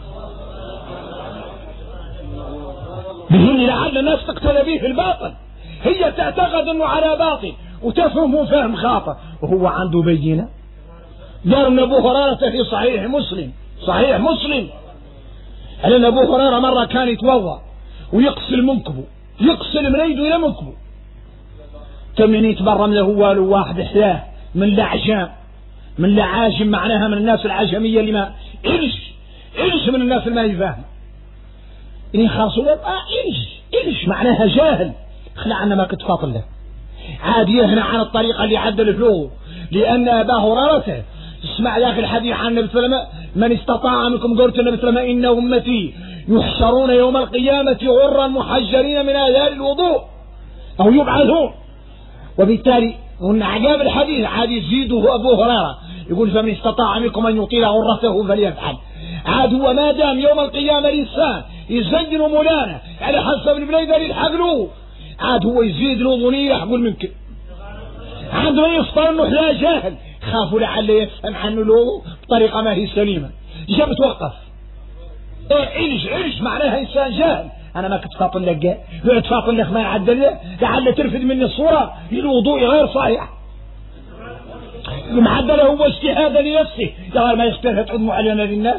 بهن لعل الناس تقتل به في الباطل هي تعتقد انه على باطل وتفهمه فهم خاطئ وهو عنده بينه. قال ان ابو هريره في صحيح مسلم على ابو هريره مره كان يتوضا ويغسل منكبه يغسل من يده الى منكبه تمن يتبرم له والو واحد احلاه من لعجام من لعاجم معناها من الناس العجميه اللي ما عرش إيش من الناس اللي ما يفهم إني خاصوا إيش معناها جاهل. خلعنا ما كنت فاطل له عاد يهنى عن الطريقة اللي عدل فيه، لأن أبا هريرة اسمع يا أخي الحديث عن النبي صلى الله عليه وسلم: من استطاع منكم قلت النبي صلى الله عليه وسلم: إن أمتي يحشرون يوم القيامة غرا محجرين من آثار الوضوء أو يبعثون. وبالتالي من عجاب الحديث عاد يزيده أبو هريرة يقول: فمن استطاع منكم أن يطيل غرته فليفعل. عاد هو ما دام يوم القيامة الإنسان يزين مولانا على حسب البليدر يلحق له، عاد هو يزيد له ظنية يقول منك عاد ما يصفر انه لا جاهل، خافوا لعل يفهم عنه له بطريقة ما هي سليمة. جاب توقف عيش معناها إنسان جاهل. أنا ما كنت فاطن لك بعد فاطن لك ما يعدل له لعل ترفد مني الصورة الوضوء غير صحيح المعدل هو اجتهادا لنفسه قال ما يختلف تعود معلنة للناس.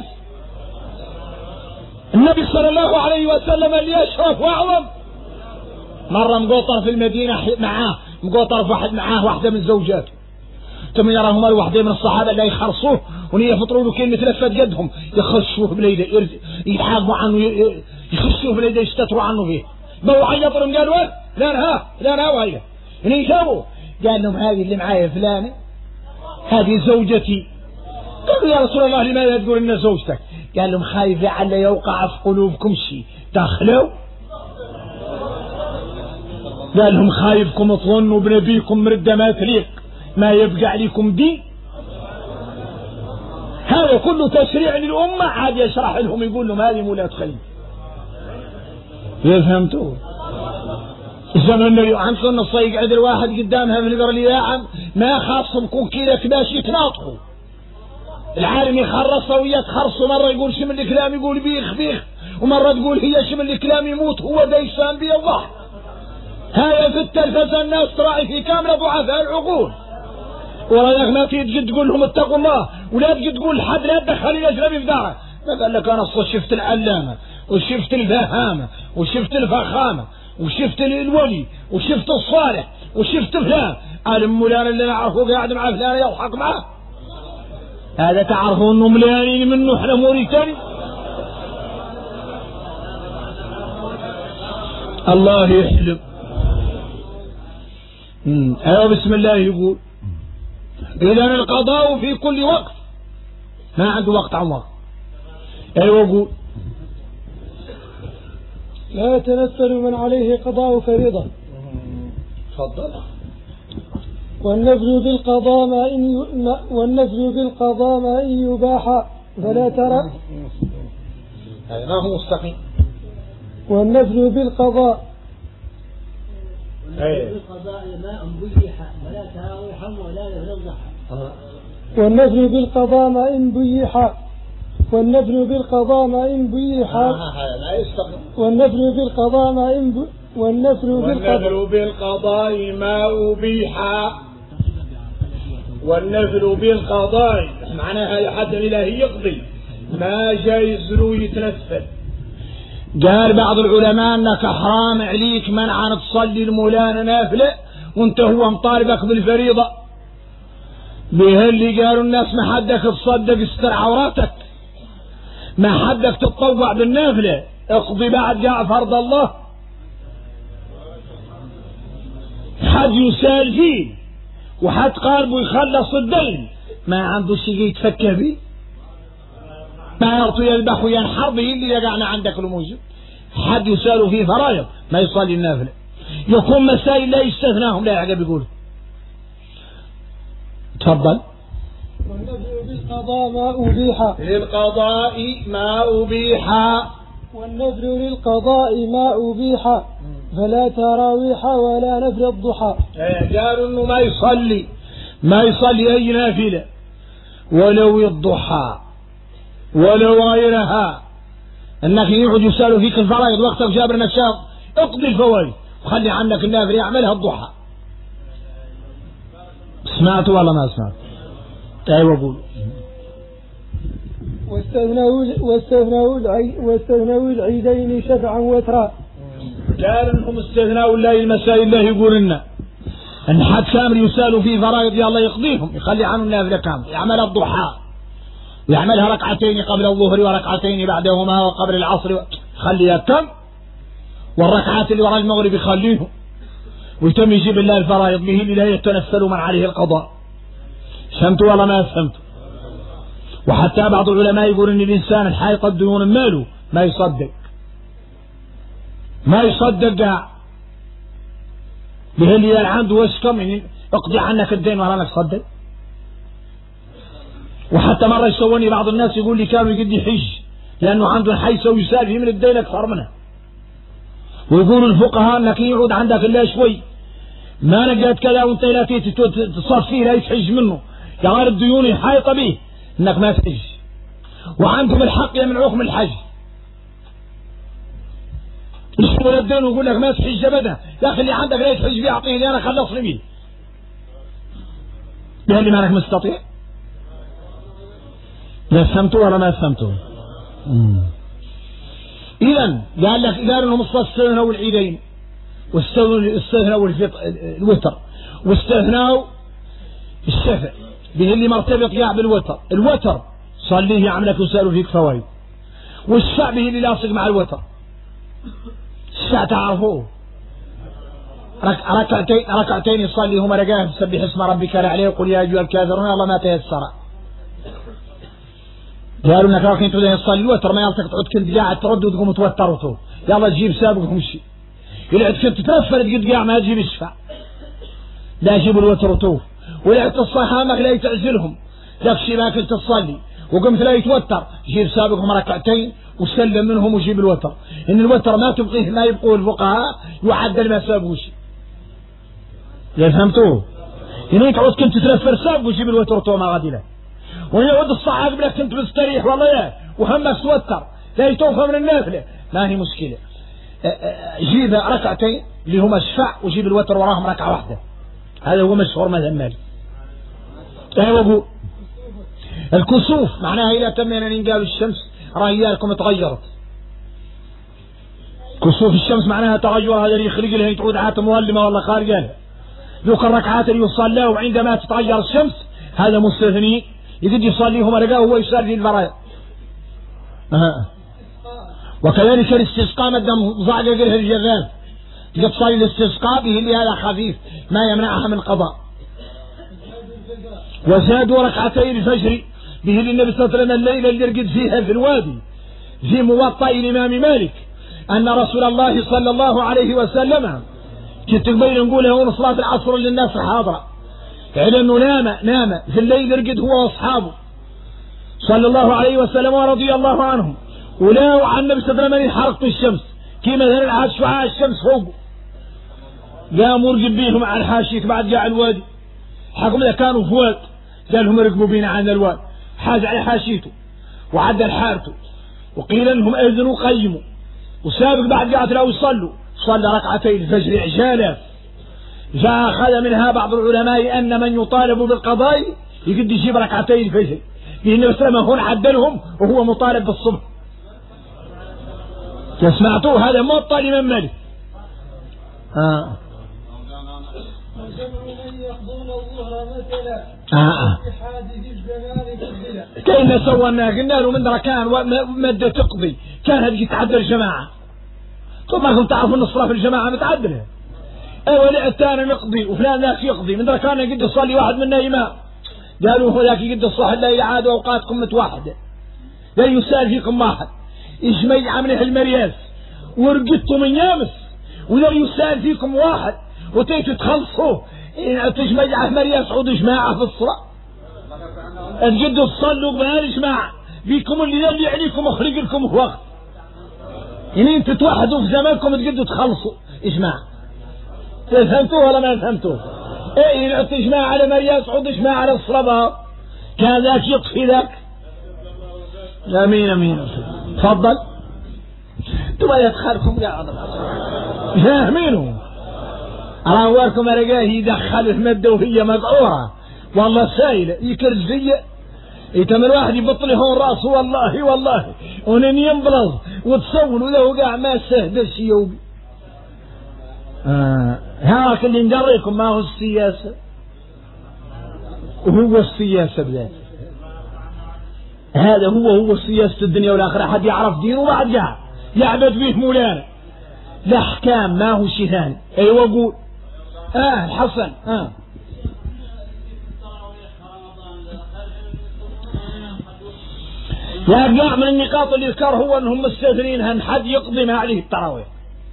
النبي صلى الله عليه وسلم اللي يشرف وأعظم مرة مقوطر في المدينة معاه مقوطر معاه واحدة من زوجاته، ثم يراهم واحدة من الصحابة اللي يخرصوه ونيفطروا له كلمة لفت قدهم يخشوه بليلة يتحاقوا عنه يخشوه بليلة يستتروا عنه فيه بقوا عيطرهم قالوا لا نها وهي هنا جابوا قال لهم: هذه اللي معايا فلانة هذه زوجتي. قالوا: يا رسول الله لماذا تقول إن زوجتك؟ قال لهم: خايف لعل يوقع في قلوبكم شيء داخلوا. قال لهم: خايفكم تظنوا بنبيكم مرده ما تليق ما يبقى عليكم دين. هذا كله تشريع للأمة عاد يشرح لهم يقول لهم هذه مولاة خليل. فهمتوا؟ زمن النبي عن سنة الصيق عدل واحد قدامها من قبل الإذاعة ما خاصهم كون كذا كباش يتناطقوا. العالم يخرص ويا تخرص مرة يقول شمل الكلام يقول بيخ ومرة تقول هي شمل الكلام يموت هو ديسان بيضح. هذا في التلفزة الناس تراعي في كاملة ضعفاء العقول. وراك ما تجي تقول لهم اتقوا الله ولا تجي تقول لحد لا تدخل الأجنبي في داره. ما قال لك أنا شفت العلامة وشفت الفهامة وشفت الفخامة وشفت الولي وشفت الصالح وشفت فلان. قال مولانا اللي نعرفه قاعد مع فلان يضحك معه. هذا تعرفوا انه مليانين منه احنا موريتاني. الله يحلم. ايوه بسم الله يقول: اذا القضاء في كل وقت ما عنده وقت عن وقت. ايوه يقول: لا يتنفل من عليه قضاء فريضة. تفضل. والنفل بالقضاء ما إن يباح فلا ترى. هذا ما هو مستقيم. والنفل بالقضاء ماء بيح ولا تراويحا ولا نفل. والنفل بالقضاء ما إن بيح والنفل بالقضاء ما إن بيح والنفل بالقضاء ما إن والنفل بالقضاء ما أبيح والنفل بالقضاء معناها حد الإلهي يقضي ما جايز له يتنفل. قال بعض العلماء أنك حرام عليك منعا تصلي المولانا نافلة وانت هو مطالبك بالفريضة. به اللي قالوا الناس ما حدك تصدق استر عوراتك ما حدك تتطوع بالنافلة اقضي بعد جاء فرض الله. حد يسال فيه وحد قاربه يخلص الدين ما عنده شيء يتفكه به ما يرطي يذبح وينحر به اللي يقعنا عندك الموجود. حد يسال فيه فرايض ما يصلي النافلة يكون مسائل لا يستثناهم لا يعقب يقول. تفضل. والنفل بالقضاء ما أبيح للقضاء ما أبيح والنفل للقضاء ما أبيح فلا تراويح ولا نفل الضحى. قالوا انه ما يصلي اي نافلة ولو الضحى ولو غيرها. انك يقعد يسالوا فيك الفرائض وقتك جابر نشاط اقضي الفوائد وخلي عنك النافلة يعملها الضحى. سمعتوا ولا ما سمعت؟ ايوه قول. واستثنوا العيدين شفعا وترا. قال انهم استثناوا الله المسائل الله يقول لنا ان حد كامل يسالوا فيه فرائض يا الله يقضيهم يخلي عنه النافله كامل يعمل الضحى ويعملها ركعتين قبل الظهر وركعتين بعدهما وقبل العصر، خليها كم، والركعات اللي وراء المغرب يخليهم، ويتم يجيب الله الفرائض به اللي لا يتنفل من عليه القضاء. فهمتوا ولا ما فهمتوا؟ وحتى بعض العلماء يقول ان الانسان الحائط الديون ماله ما يصدق قاع به اللي عنده واسكم اقضي عنك الدين ورانا تصدق. وحتى مرة يسووني بعض الناس يقول لي كانوا يقدي حج لأنه عنده حيث ويسافي من الدين أكثر منه، ويقولوا الفقهاء أنك يعود عندك الله شوي ما نقات كذا وانت لا تصفيه لا يتحج منه كغير الديون حايطة به انك ما تحج، وعندهم الحق يمنعوك من الحج. يشتغل الدين ويقول لك ما تحج ابدا، يا اخي اللي عندك لا يتحج بيه اعطيه لي انا خلصني بيه، اللي ما انك مستطيع. لا فهمتوا ولا ما فهمتوا؟ اذا قال لك اذا انهم استثنوا العيدين واستثنوا الوتر واستثنوا الشفع به اللي مرتبط يا بالوتر. الوتر صليه يعملك وسألوا فيك فوائد، والشفع به اللي لاصق مع الوتر. الشفع تعرفوه ركعتين يصلي هما رقاه سبح اسم ربك الأعلى وقل يا أيها الكافرون الله ما تيسر. قالوا انك راكين تبدا تصلي الوتر ما يلتقط تعود كنت قاعد ترد وتقوم توتر وتو يلا تجيب سابق ومشي، يلعب كنت تتنفل قد قاع ما تجيب الشفع لا جيب الوتر وتو، ولعبت الصحامك لا يتعزلهم ذاك الشيء ما كنت تصلي وقمت لا يتوتر جيب سابقهم ركعتين وسلم منهم وجيب الوتر. ان الوتر ما تبقيه ما يبقوه الفقهاء يعدل ما سابقوش. فهمتوه؟ يعني تعود كنت تتنفل سابق وجيب الوتر وتو ما غادي له، ويعود الصحة قبلك كنت مستريح والله يا وهمك توتر لا يتوفى من النافلة ما هي مشكلة. جيب ركعتين اللي هما الشفع وجيب الوتر وراهم ركعة واحدة، هذا هو مشهور مذهب مالك. ايوه الكسوف معناها إذا تمينا ننقال الشمس رأيالكم تغيرت. كسوف الشمس معناها تغير، هذا اللي يخرج لها تعود عات مولمة والله خارجة. ذوك الركعات اللي يصلى وعندما تتغير الشمس هذا مستثني يقد يصليهم رقاه وهو يصلي الفرائض. وكذلك الاستسقاء مدام زعق قلها الجذاب تصلي الاستسقاء به اللي هذا خفيف ما يمنعها من القضاء. وزادوا ركعتي الفجر به النبي صلى الله عليه وسلم الليلة اللي رقد فيها في الوادي في موطأ الإمام مالك أن رسول الله صلى الله عليه وسلم كنت قبيل نقول هو صلاة العصر للناس حاضرة على أنه نام في الليل رقد هو وأصحابه صلى الله عليه وسلم ورضي الله عنهم، ولا عن النبي صلى الله عليه وسلم حرقت الشمس كما مثلا عاد شعاع الشمس فوق قاموا رقد بيهم على الحاشية بعد جاء الوادي حكم إذا كانوا فواد قال لهم ركبوا بينا عن الواد حاج على حاشيته وعدل حارته، وقيل انهم اذنوا قيموا وسابق بعد قاعد لا يصلوا صلى ركعتي الفجر عجالا. فأخذ منها بعض العلماء أن من يطالب بالقضاء يقد يجيب ركعتي الفجر لأن النبي صلى الله عليه وسلم هون عدلهم وهو مطالب بالصبح. سمعتوه هذا موطأ الإمام مالك. كأن سوينا قلنا له من ركان ومدة تقضي كان هذه تعدل الجماعة. طبعا كنت تعرفوا ان الصلاة في الجماعة متعدلة. ايوه لا الثاني نقضي وفلان ذاك يقضي من ركان قد يصلي واحد منا إمام قالوا هو ذاك قد الصلاة لا يعاد أوقاتكم متوحدة لا يسال فيكم واحد يجمع عمله المرياس ورقدتوا من يامس ولا يسال فيكم واحد وتيجوا تخلصوا تجمع مرياس عود جماعة في الصلاة تجدوا تصلوا بهالجماعة بيكم اللي عليكم اخرج لكم وقت يعني انتوا توحدوا في زمانكم تجدوا تخلصوا اجماع. فهمتوه ولا ما فهمتوه؟ ايه اجماع على مرياس عود جماعة على الصلاة كان ذاك يطفي ذاك. امين تفضل انتوا يدخلكم قاعد فاهمينه أراواركم أرقاه يدخل المادة وهي مقعورة والله سايلة يكرز فيا يتمر واحد يبطل هون راسه والله ونن ينبلظ وتصول وله قاع ما سهدر سيوبي. هاك اللي نقريكم ما هو السياسة وهو السياسة بذات هذا هو سياسة الدنيا والآخرة. حد يعرف دينه بعد جاء يعبد به مولانا. الأحكام ما هو شيء ثاني. أيوة قول. الحسن. يا من النقاط اللي ذكر هو أنهم مستثنين أن حد يقضي ما عليه التراويح.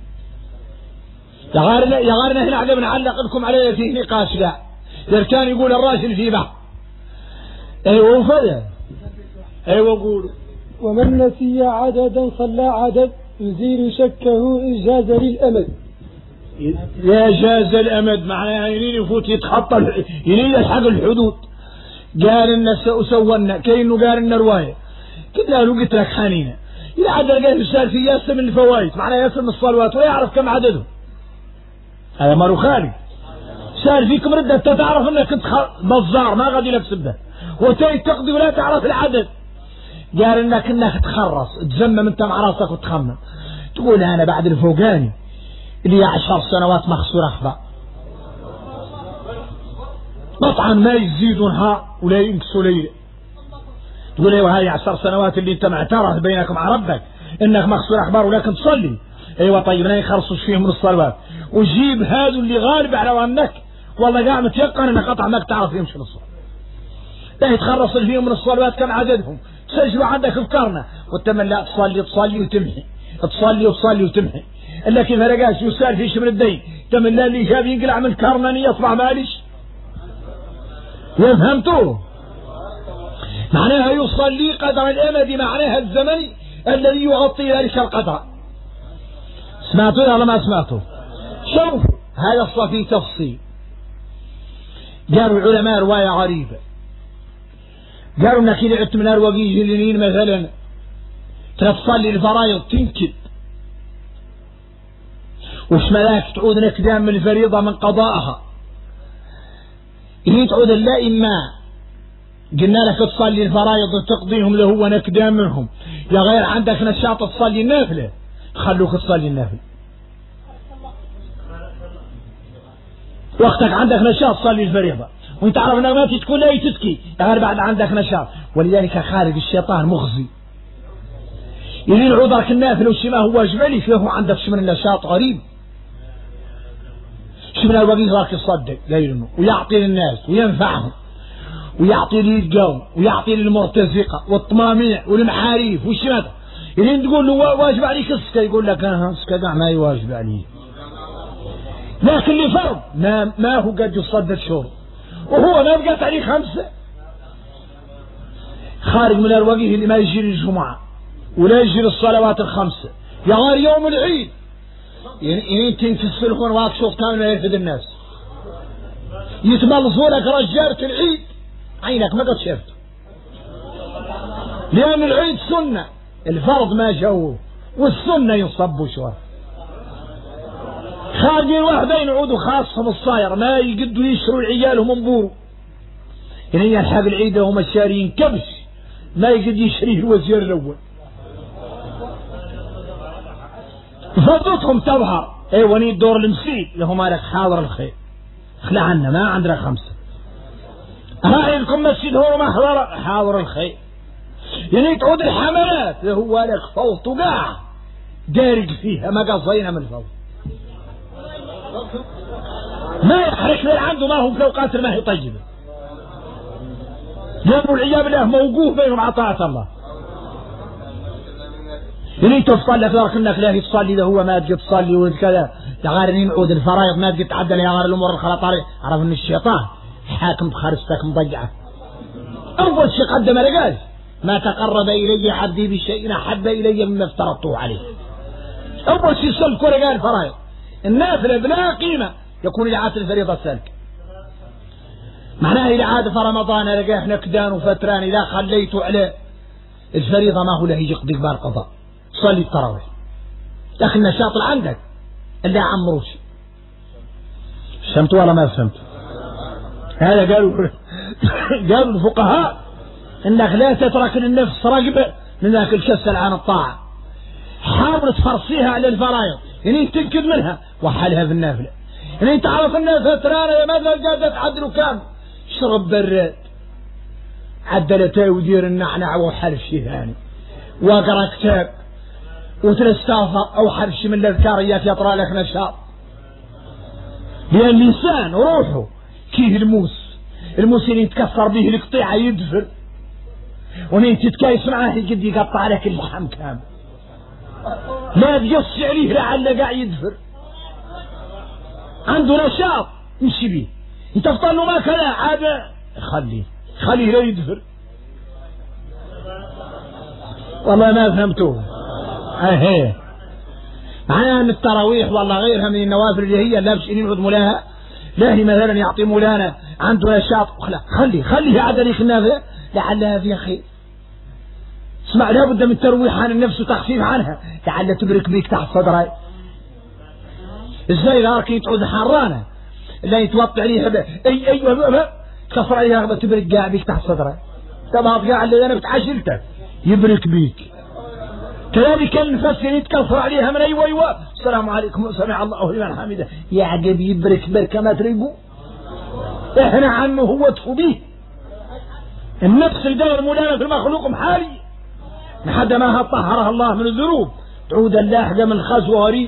يا غارنا هنا عقب نعلق لكم عليه فيه نقاش. لا إذا كان يقول الراجل في بعض. أيوة فذا. أيوة قولوا. ومن نسي عددا صلى عدد يزيل شكه إن جاز للأمد. يا جاز الأمد معناها يريد يفوت يتخطى يريد يلحق الحدود. قال لنا سوّنا كأنه قال لنا رواية قلنا له قلت لك حنينة إذا عدد قال يسأل في ياسر من الفوائد معناه ياسر من الصلوات ولا يعرف كم عدده. هذا مارو خالد سأل فيكم ردة أنت تعرف أنك كنت بزار ما غادي لك سبه وتي تقضي ولا تعرف العدد. قال انك تخرص تزمم انت مع راسك وتخمم تقول انا بعد الفوقاني اللي 10 سنوات مخسور اخضع قطعا ما يزيدوا نهار ولا ينقصوا ليله. تقول ايوه هاي 10 سنوات اللي انت معترف بينك مع ربك انك مخسور اخبار ولكن تصلي. ايوه طيب لا يخرصوش فيهم من الصلوات وجيب هذا اللي غالب على انك والله قاعد متيقن انك قطع ما تعرف يمشي الصلاه. لا يتخرص فيهم من الصلوات كم عددهم سجلوا عندك افكارنا وتمن لا تصلي وتمحي تصلي وتمحي الا كيف رقاش يسال فيش من الدين تمن لا اللي جاب ينقلع من كرناني يطلع ماليش. فهمتوا معناها يصلي قدر الامد معناها الزمني الذي يغطي ذلك القدر. سمعتوا ولا ما سمعتوا؟ شوف هذا الصفي تفصيل. قالوا العلماء رواية غريبة قالوا انك اذا عدت من الوقيج الليلين مثلا تصلي الفرايض تنكد وش ملاك تعود نكدام من الفريضة من قضائها إذا تعود لا إما قلنا لك تصلي الفرايض وتقضيهم له هو نكدام منهم يا غير عندك نشاط تصلي النافلة خلوك تصلي النافلة وقتك عندك نشاط تصلي الفريضة وانت عارف انك ما تكون لا تتكي غير بعد عندك نشاط. ولذلك خارج الشيطان مخزي يلين عذرك النافل وشي ما هو واجب عليك له عندك شي من النشاط غريب شي من الوقت راك يصدق ليلنه ويعطي للناس وينفعهم ويعطي للقوم ويعطي للمرتزقة والطماميع والمحاريف وشي ماذا يلين تقول له واجب عليك السكة يقول لك السكة دع ما يواجب عليه لكن لفرض ما هو قد يصدق شهر وهو ما بقت عليه 5 خارج من الوقيه اللي ما يجي الجمعة ولا يجي الصلوات ال5 يا غير يوم العيد يعني تنكس في الخون واك شوف كامل ما يرفد الناس يتملصوا لك رجالة العيد عينك ما قد شفته لأن العيد سنة الفرض ما جوه والسنة ينصبوا شوية خارجين واحدين يعودوا خاصهم الصاير ما يقدوا يشروا العيال من بورو يعني يلحق العيد وهم شارين كبش ما يقد يشريه الوزير الأول فضتهم تظهر ايوه نيد دور المسيد له مالك حاضر الخير اخلع عنا ما عندنا 5 رايكم مسجد هو محضر حاضر الخير يعني تعود الحملات له هو لك فوت وقاع دارج فيها ما قصينا من الفوت ما يحرك من عنده ما هو في الأوقات ما هي طيبة لأنه العياذ بالله موقوف بينهم عطاءة الله يعني تصلي أكثر كأنك لا تصلي له هو ما تجي تصلي وكذا يغارنين عود الفرائض ما تجي تعدل يا غار الأمور الخلاطاري عرف أن الشيطان حاكم بخارستك مضيعة أول شيء قدم رجال ما تقرب إلي عبدي بشيء أحب إلي مما افترضته عليه أول شيء سلك رجال فرائض النافلة بلا قيمة يكون إعادة الفريضة سلك معناه إذا عاد في رمضان لقاه نكدان وفتران إذا خليته على الفريضة ما هو له يقضي قبال قضاء صلي التراويح لكن النشاط اللي عندك اللي عمروش فهمت ولا ما فهمت؟ هذا قالوا الفقهاء انك لا تترك للنفس رغبة من ذاك الكسل عن الطاعة حاول تفرصيها على الفرائض يعني تنكد منها وحالها في النافلة يعني انت عارف الناس فترانة ماذا قاعدة تعدلوا كام شرب براد عدلته ودير النعنع وحرف شي ثاني واقرا كتاب وتلستافر او حرف شي من الاذكاريات يطرى لك نشاط. لان الانسان روحه كيه الموس اللي يتكسر به القطيعه يدفر ومين تتكايس معاه يقد يقطع لك اللحم كامل. لا تقص عليه لعل قاع يدفر عنده نشاط يمشي بيه. انت افطر له ما كلا عاد خليه لا يدفر. والله ما فهمتوه. اهي معناها ان التراويح والله غيرها من النوافل اللي هي لا بشيء نعود مولاها لاهي مثلا يعطي مولانا عنده نشاط خليه عاد ليك النافع لعلها فيها خير. اسمع لابد من ترويح عن النفس وتخفيف عنها لعل تبرك بيك تحت صدرها. ازاي راكي تعود حرانه لا يتوطي عليها اي تكسر عليها تبرك قاع بيك تحت صدرها. تبغى قاع اللي انا بتعاشرته يبرك بيك. كذلك النفس اللي يتكسر عليها من ايوه السلام عليكم سمع الله لمن حمده يا عقب يبرك بركه ما تريقوا. احنا عنه هو تفضيه النفس اللي داير مولانا في المخلوق محالي لحد ما طهرها الله من الذنوب تعود اللاحقه من الخزوه وريد.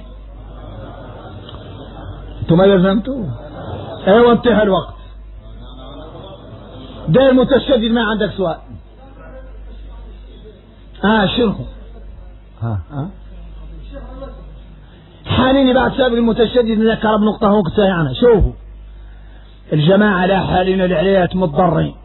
انتم ما فهمتوا؟ ايوه انتهى الوقت. داير متشدد ما عندك سؤال؟ شنو؟ حاليني بعد سابق المتشدد نذكر بنقطة وقتها يعني شوفوا الجماعة لا حالين العليات متضرين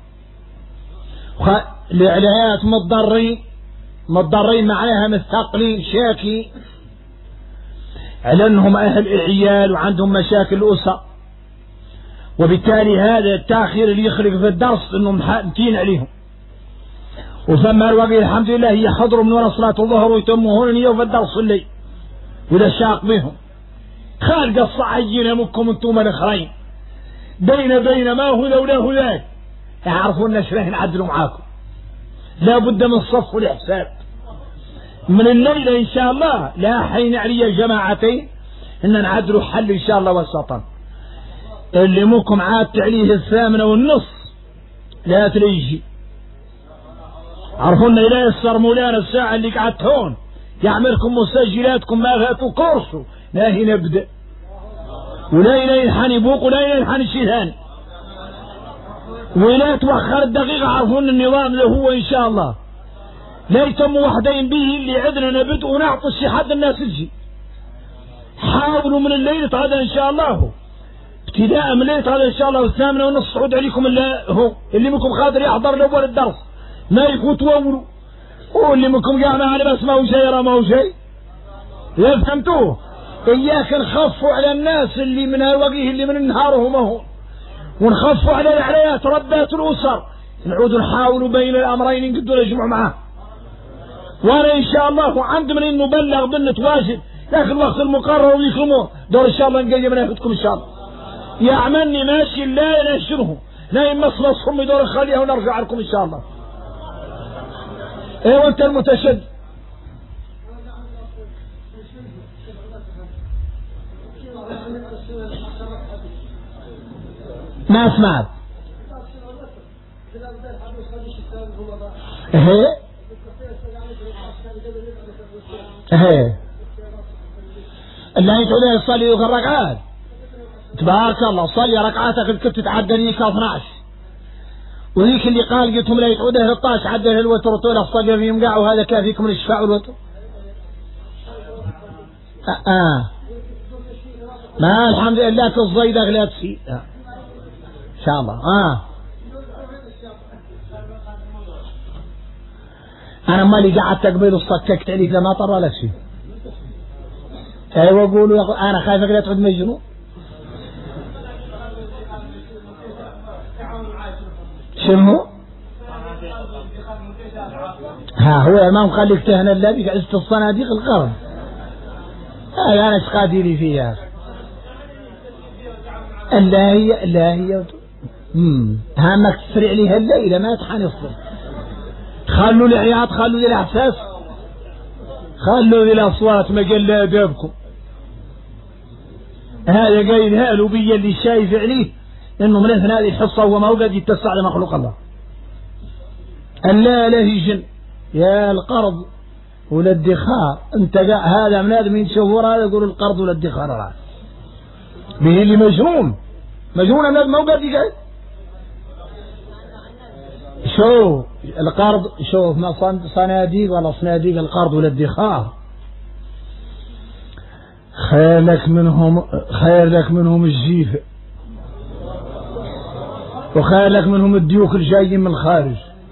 العليات متضرين معناها مثقلين شاكي على انهم اهل عيال وعندهم مشاكل اسر وبالتالي هذا التأخير اللي يخلق في الدرس انهم حامتين عليهم. وثم الوقت الحمد لله يحضروا من وراء صلاة الظهر ويتمون نية في الدرس الليل وإذا شاق بهم خالق الصعيين مكم انتم الاخرين بين ما هو لولاه ذاك يعرفون شلون نعدلوا معاكم. لا بد من الصف والحساب من الليلة ان شاء الله. لا حين علي جماعتين ان نعدلوا حل ان شاء الله وسطا. اللي ممكن عادت عليه 8:30 لا تليجي عرفونا إلى يسر مولانا الساعة اللي قعدت هون يعملكم مسجلاتكم ما فاتوا كورسوا لا هنا نبدأ ولا ينحن يبوق ولا ينحن شيء ثاني ولا توخر الدقيقة. عرفونا النظام اللي هو إن شاء الله لا يتم وحدين به اللي عدنا نبدأ ونعطي الشي حد الناس تجي. حاولوا من الليلة هذا إن شاء الله ابتداء من الليلة هذا إن شاء الله 8:30 صعود عليكم اللي منكم خاطر يحضر لأول الدرس ما يفوت وولو واللي منكم قاعد معنا بس ما هو شيء يرى ما هو شيء. فهمتوه؟ إياك نخفوا على الناس اللي من الوجه اللي من النهار هم هو ونخفوا على العليات ربات الأسر نعود نحاولوا بين الأمرين نقدروا نجمع معاه. وأنا إن شاء الله عند من إنه بلغ بنت واجب لكن الوقت المقرر ويكرموه دور إن شاء الله نقيم ناخذكم إن شاء الله. يعملني ماشي لا ينشره لا يمصمصهم يدور خليها ونرجع لكم إن شاء الله. ايوه انت المتشدد ما سمعت. اللي يتعود يصلي ركعات تبارك الله صلي ركعاتك كنت تعدى ليك 12 وذيك اللي قال قلتهم لا يتعوده 13 عدل الوتر وطول الصقر فيهم قاع وهذا كافيكم الشفاء والوتر. ما الحمد لله كالصيدة لا تسي ان شاء الله. انا مالي قعدت اقبل وصككت عليك لما طر لك شيء. ايوه قولوا انا خايفك لا تعود مجنون. شنو؟ هو ما مخليك تهنى الا بك عزت الصناديق القرن. هذا انا ايش قادري فيها؟ لا هي هامك تسرع ليها الليله ما تحنصر. خلوا العياط خلوا الاحساس خلوا الاصوات مجل ادابكم. هذا قايل هالوبيه اللي شايف عليه انه من اثناء هذه الحصه هو ما هو قاعد يتسع لمخلوق الله. لا يجن يا القرض ولا الادخار. انت هذا من هذا من تشوفور هذا يقول القرض ولا الادخار به اللي مجنون هذا ما هو قد جاي. شوف القرض، شوف ما صناديق ولا صناديق القرض ولا الادخار خير لك منهم الجيف، وخير لك منهم الديوك الجايين من الخارج.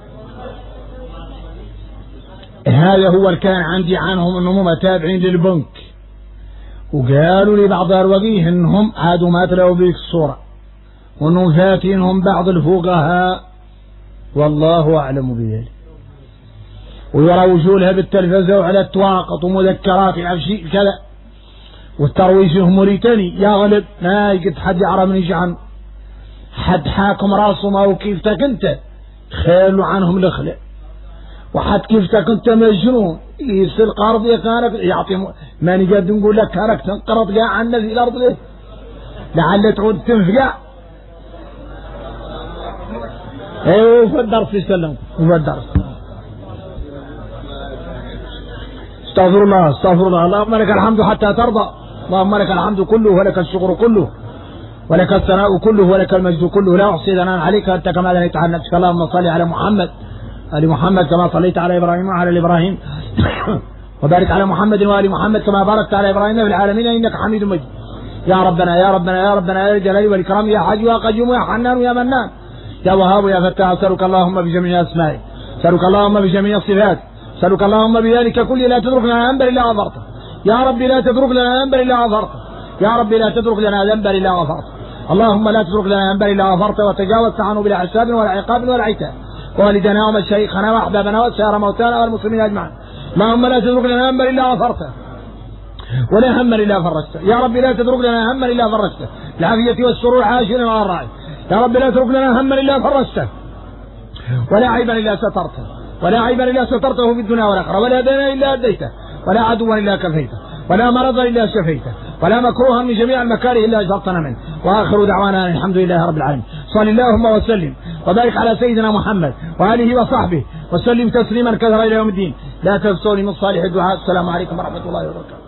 هذا هو اللي كان عندي عنهم انهم تابعين للبنك، وقالوا لي بعض الوقيه انهم عادوا ما تلاقوا بيك الصورة وانهم فاتينهم بعض الفقهاء والله اعلم بذلك، ويروجوا لها بالتلفزة وعلى التواقط ومذكرات شيء كذا، والترويج موريتاني يغلب ما يقد حد يعرف من يجي عنه، حد حاكم راسه ما هو كيفتك انت خيلوا عنهم الخلق، وحد كيفتك انت مجنون يصير قرض كانك يعطي ما نقدر نقول لك كانك تنقرض قاع عنا في الارض ليه لعل تعود تنفقع. ايوه في الدرس يسلم وفي الدرس. استغفر الله اللهم لك الحمد حتى ترضى، اللهم لك الحمد كله ولك الشكر كله ولك الثناء كله ولك المجد كله، لا احصي ثناء عليك انت كما اثنيت على نفسك. اللهم صل على محمد ال محمد كما صليت على ابراهيم وعلى ال ابراهيم وبارك على محمد وآل محمد كما باركت على ابراهيم في العالمين انك حميد مجيد. يا ربنا يا ربنا يا ربنا يا الجلال والاكرام يا حي يا قيوم يا حنان يا منان يا وهاب يا فتاح، اسالك اللهم بجميع اسمائك، اسالك اللهم بجميع صفاتك، اسالك اللهم بذلك كل لا تترك لنا ذنبا الا غفرته. يا رب لا تترك لنا ذنبا الا غفرته، يا رب لا تترك لنا ذنبا الا غفرته. اللهم لا تترك لنا ذنبا الا غفرته وتجاوزت عنه بلا حساب ولا عقاب ولا عتاب، والدنا ومشايخنا واحبابنا وسائر موتانا والمسلمين اجمعين. اللهم لا تترك لنا ذنبا الا غفرته ولا هما الا فرجته. يا رب لا تترك لنا هما الا فرجته، العافيه والسرور عاشرا والراعي. يا رب لا تترك لنا هما الا فرجته ولا عيبا الا سترته، ولا عيبا الا سترته في الدنيا والاخره، ولا دينا الا اديته، ولا عدوا الا كفيته، ولا مرضا الا شفيته، ولا مكروها من جميع المكاره الا اجرتنا منه. واخر دعوانا الحمد لله رب العالمين. صل اللهم وسلم وبارك على سيدنا محمد واله وصحبه وسلم تسليما كثيرا الى يوم الدين. لا تنسوني من صالح الدعاء. السلام عليكم ورحمه الله وبركاته.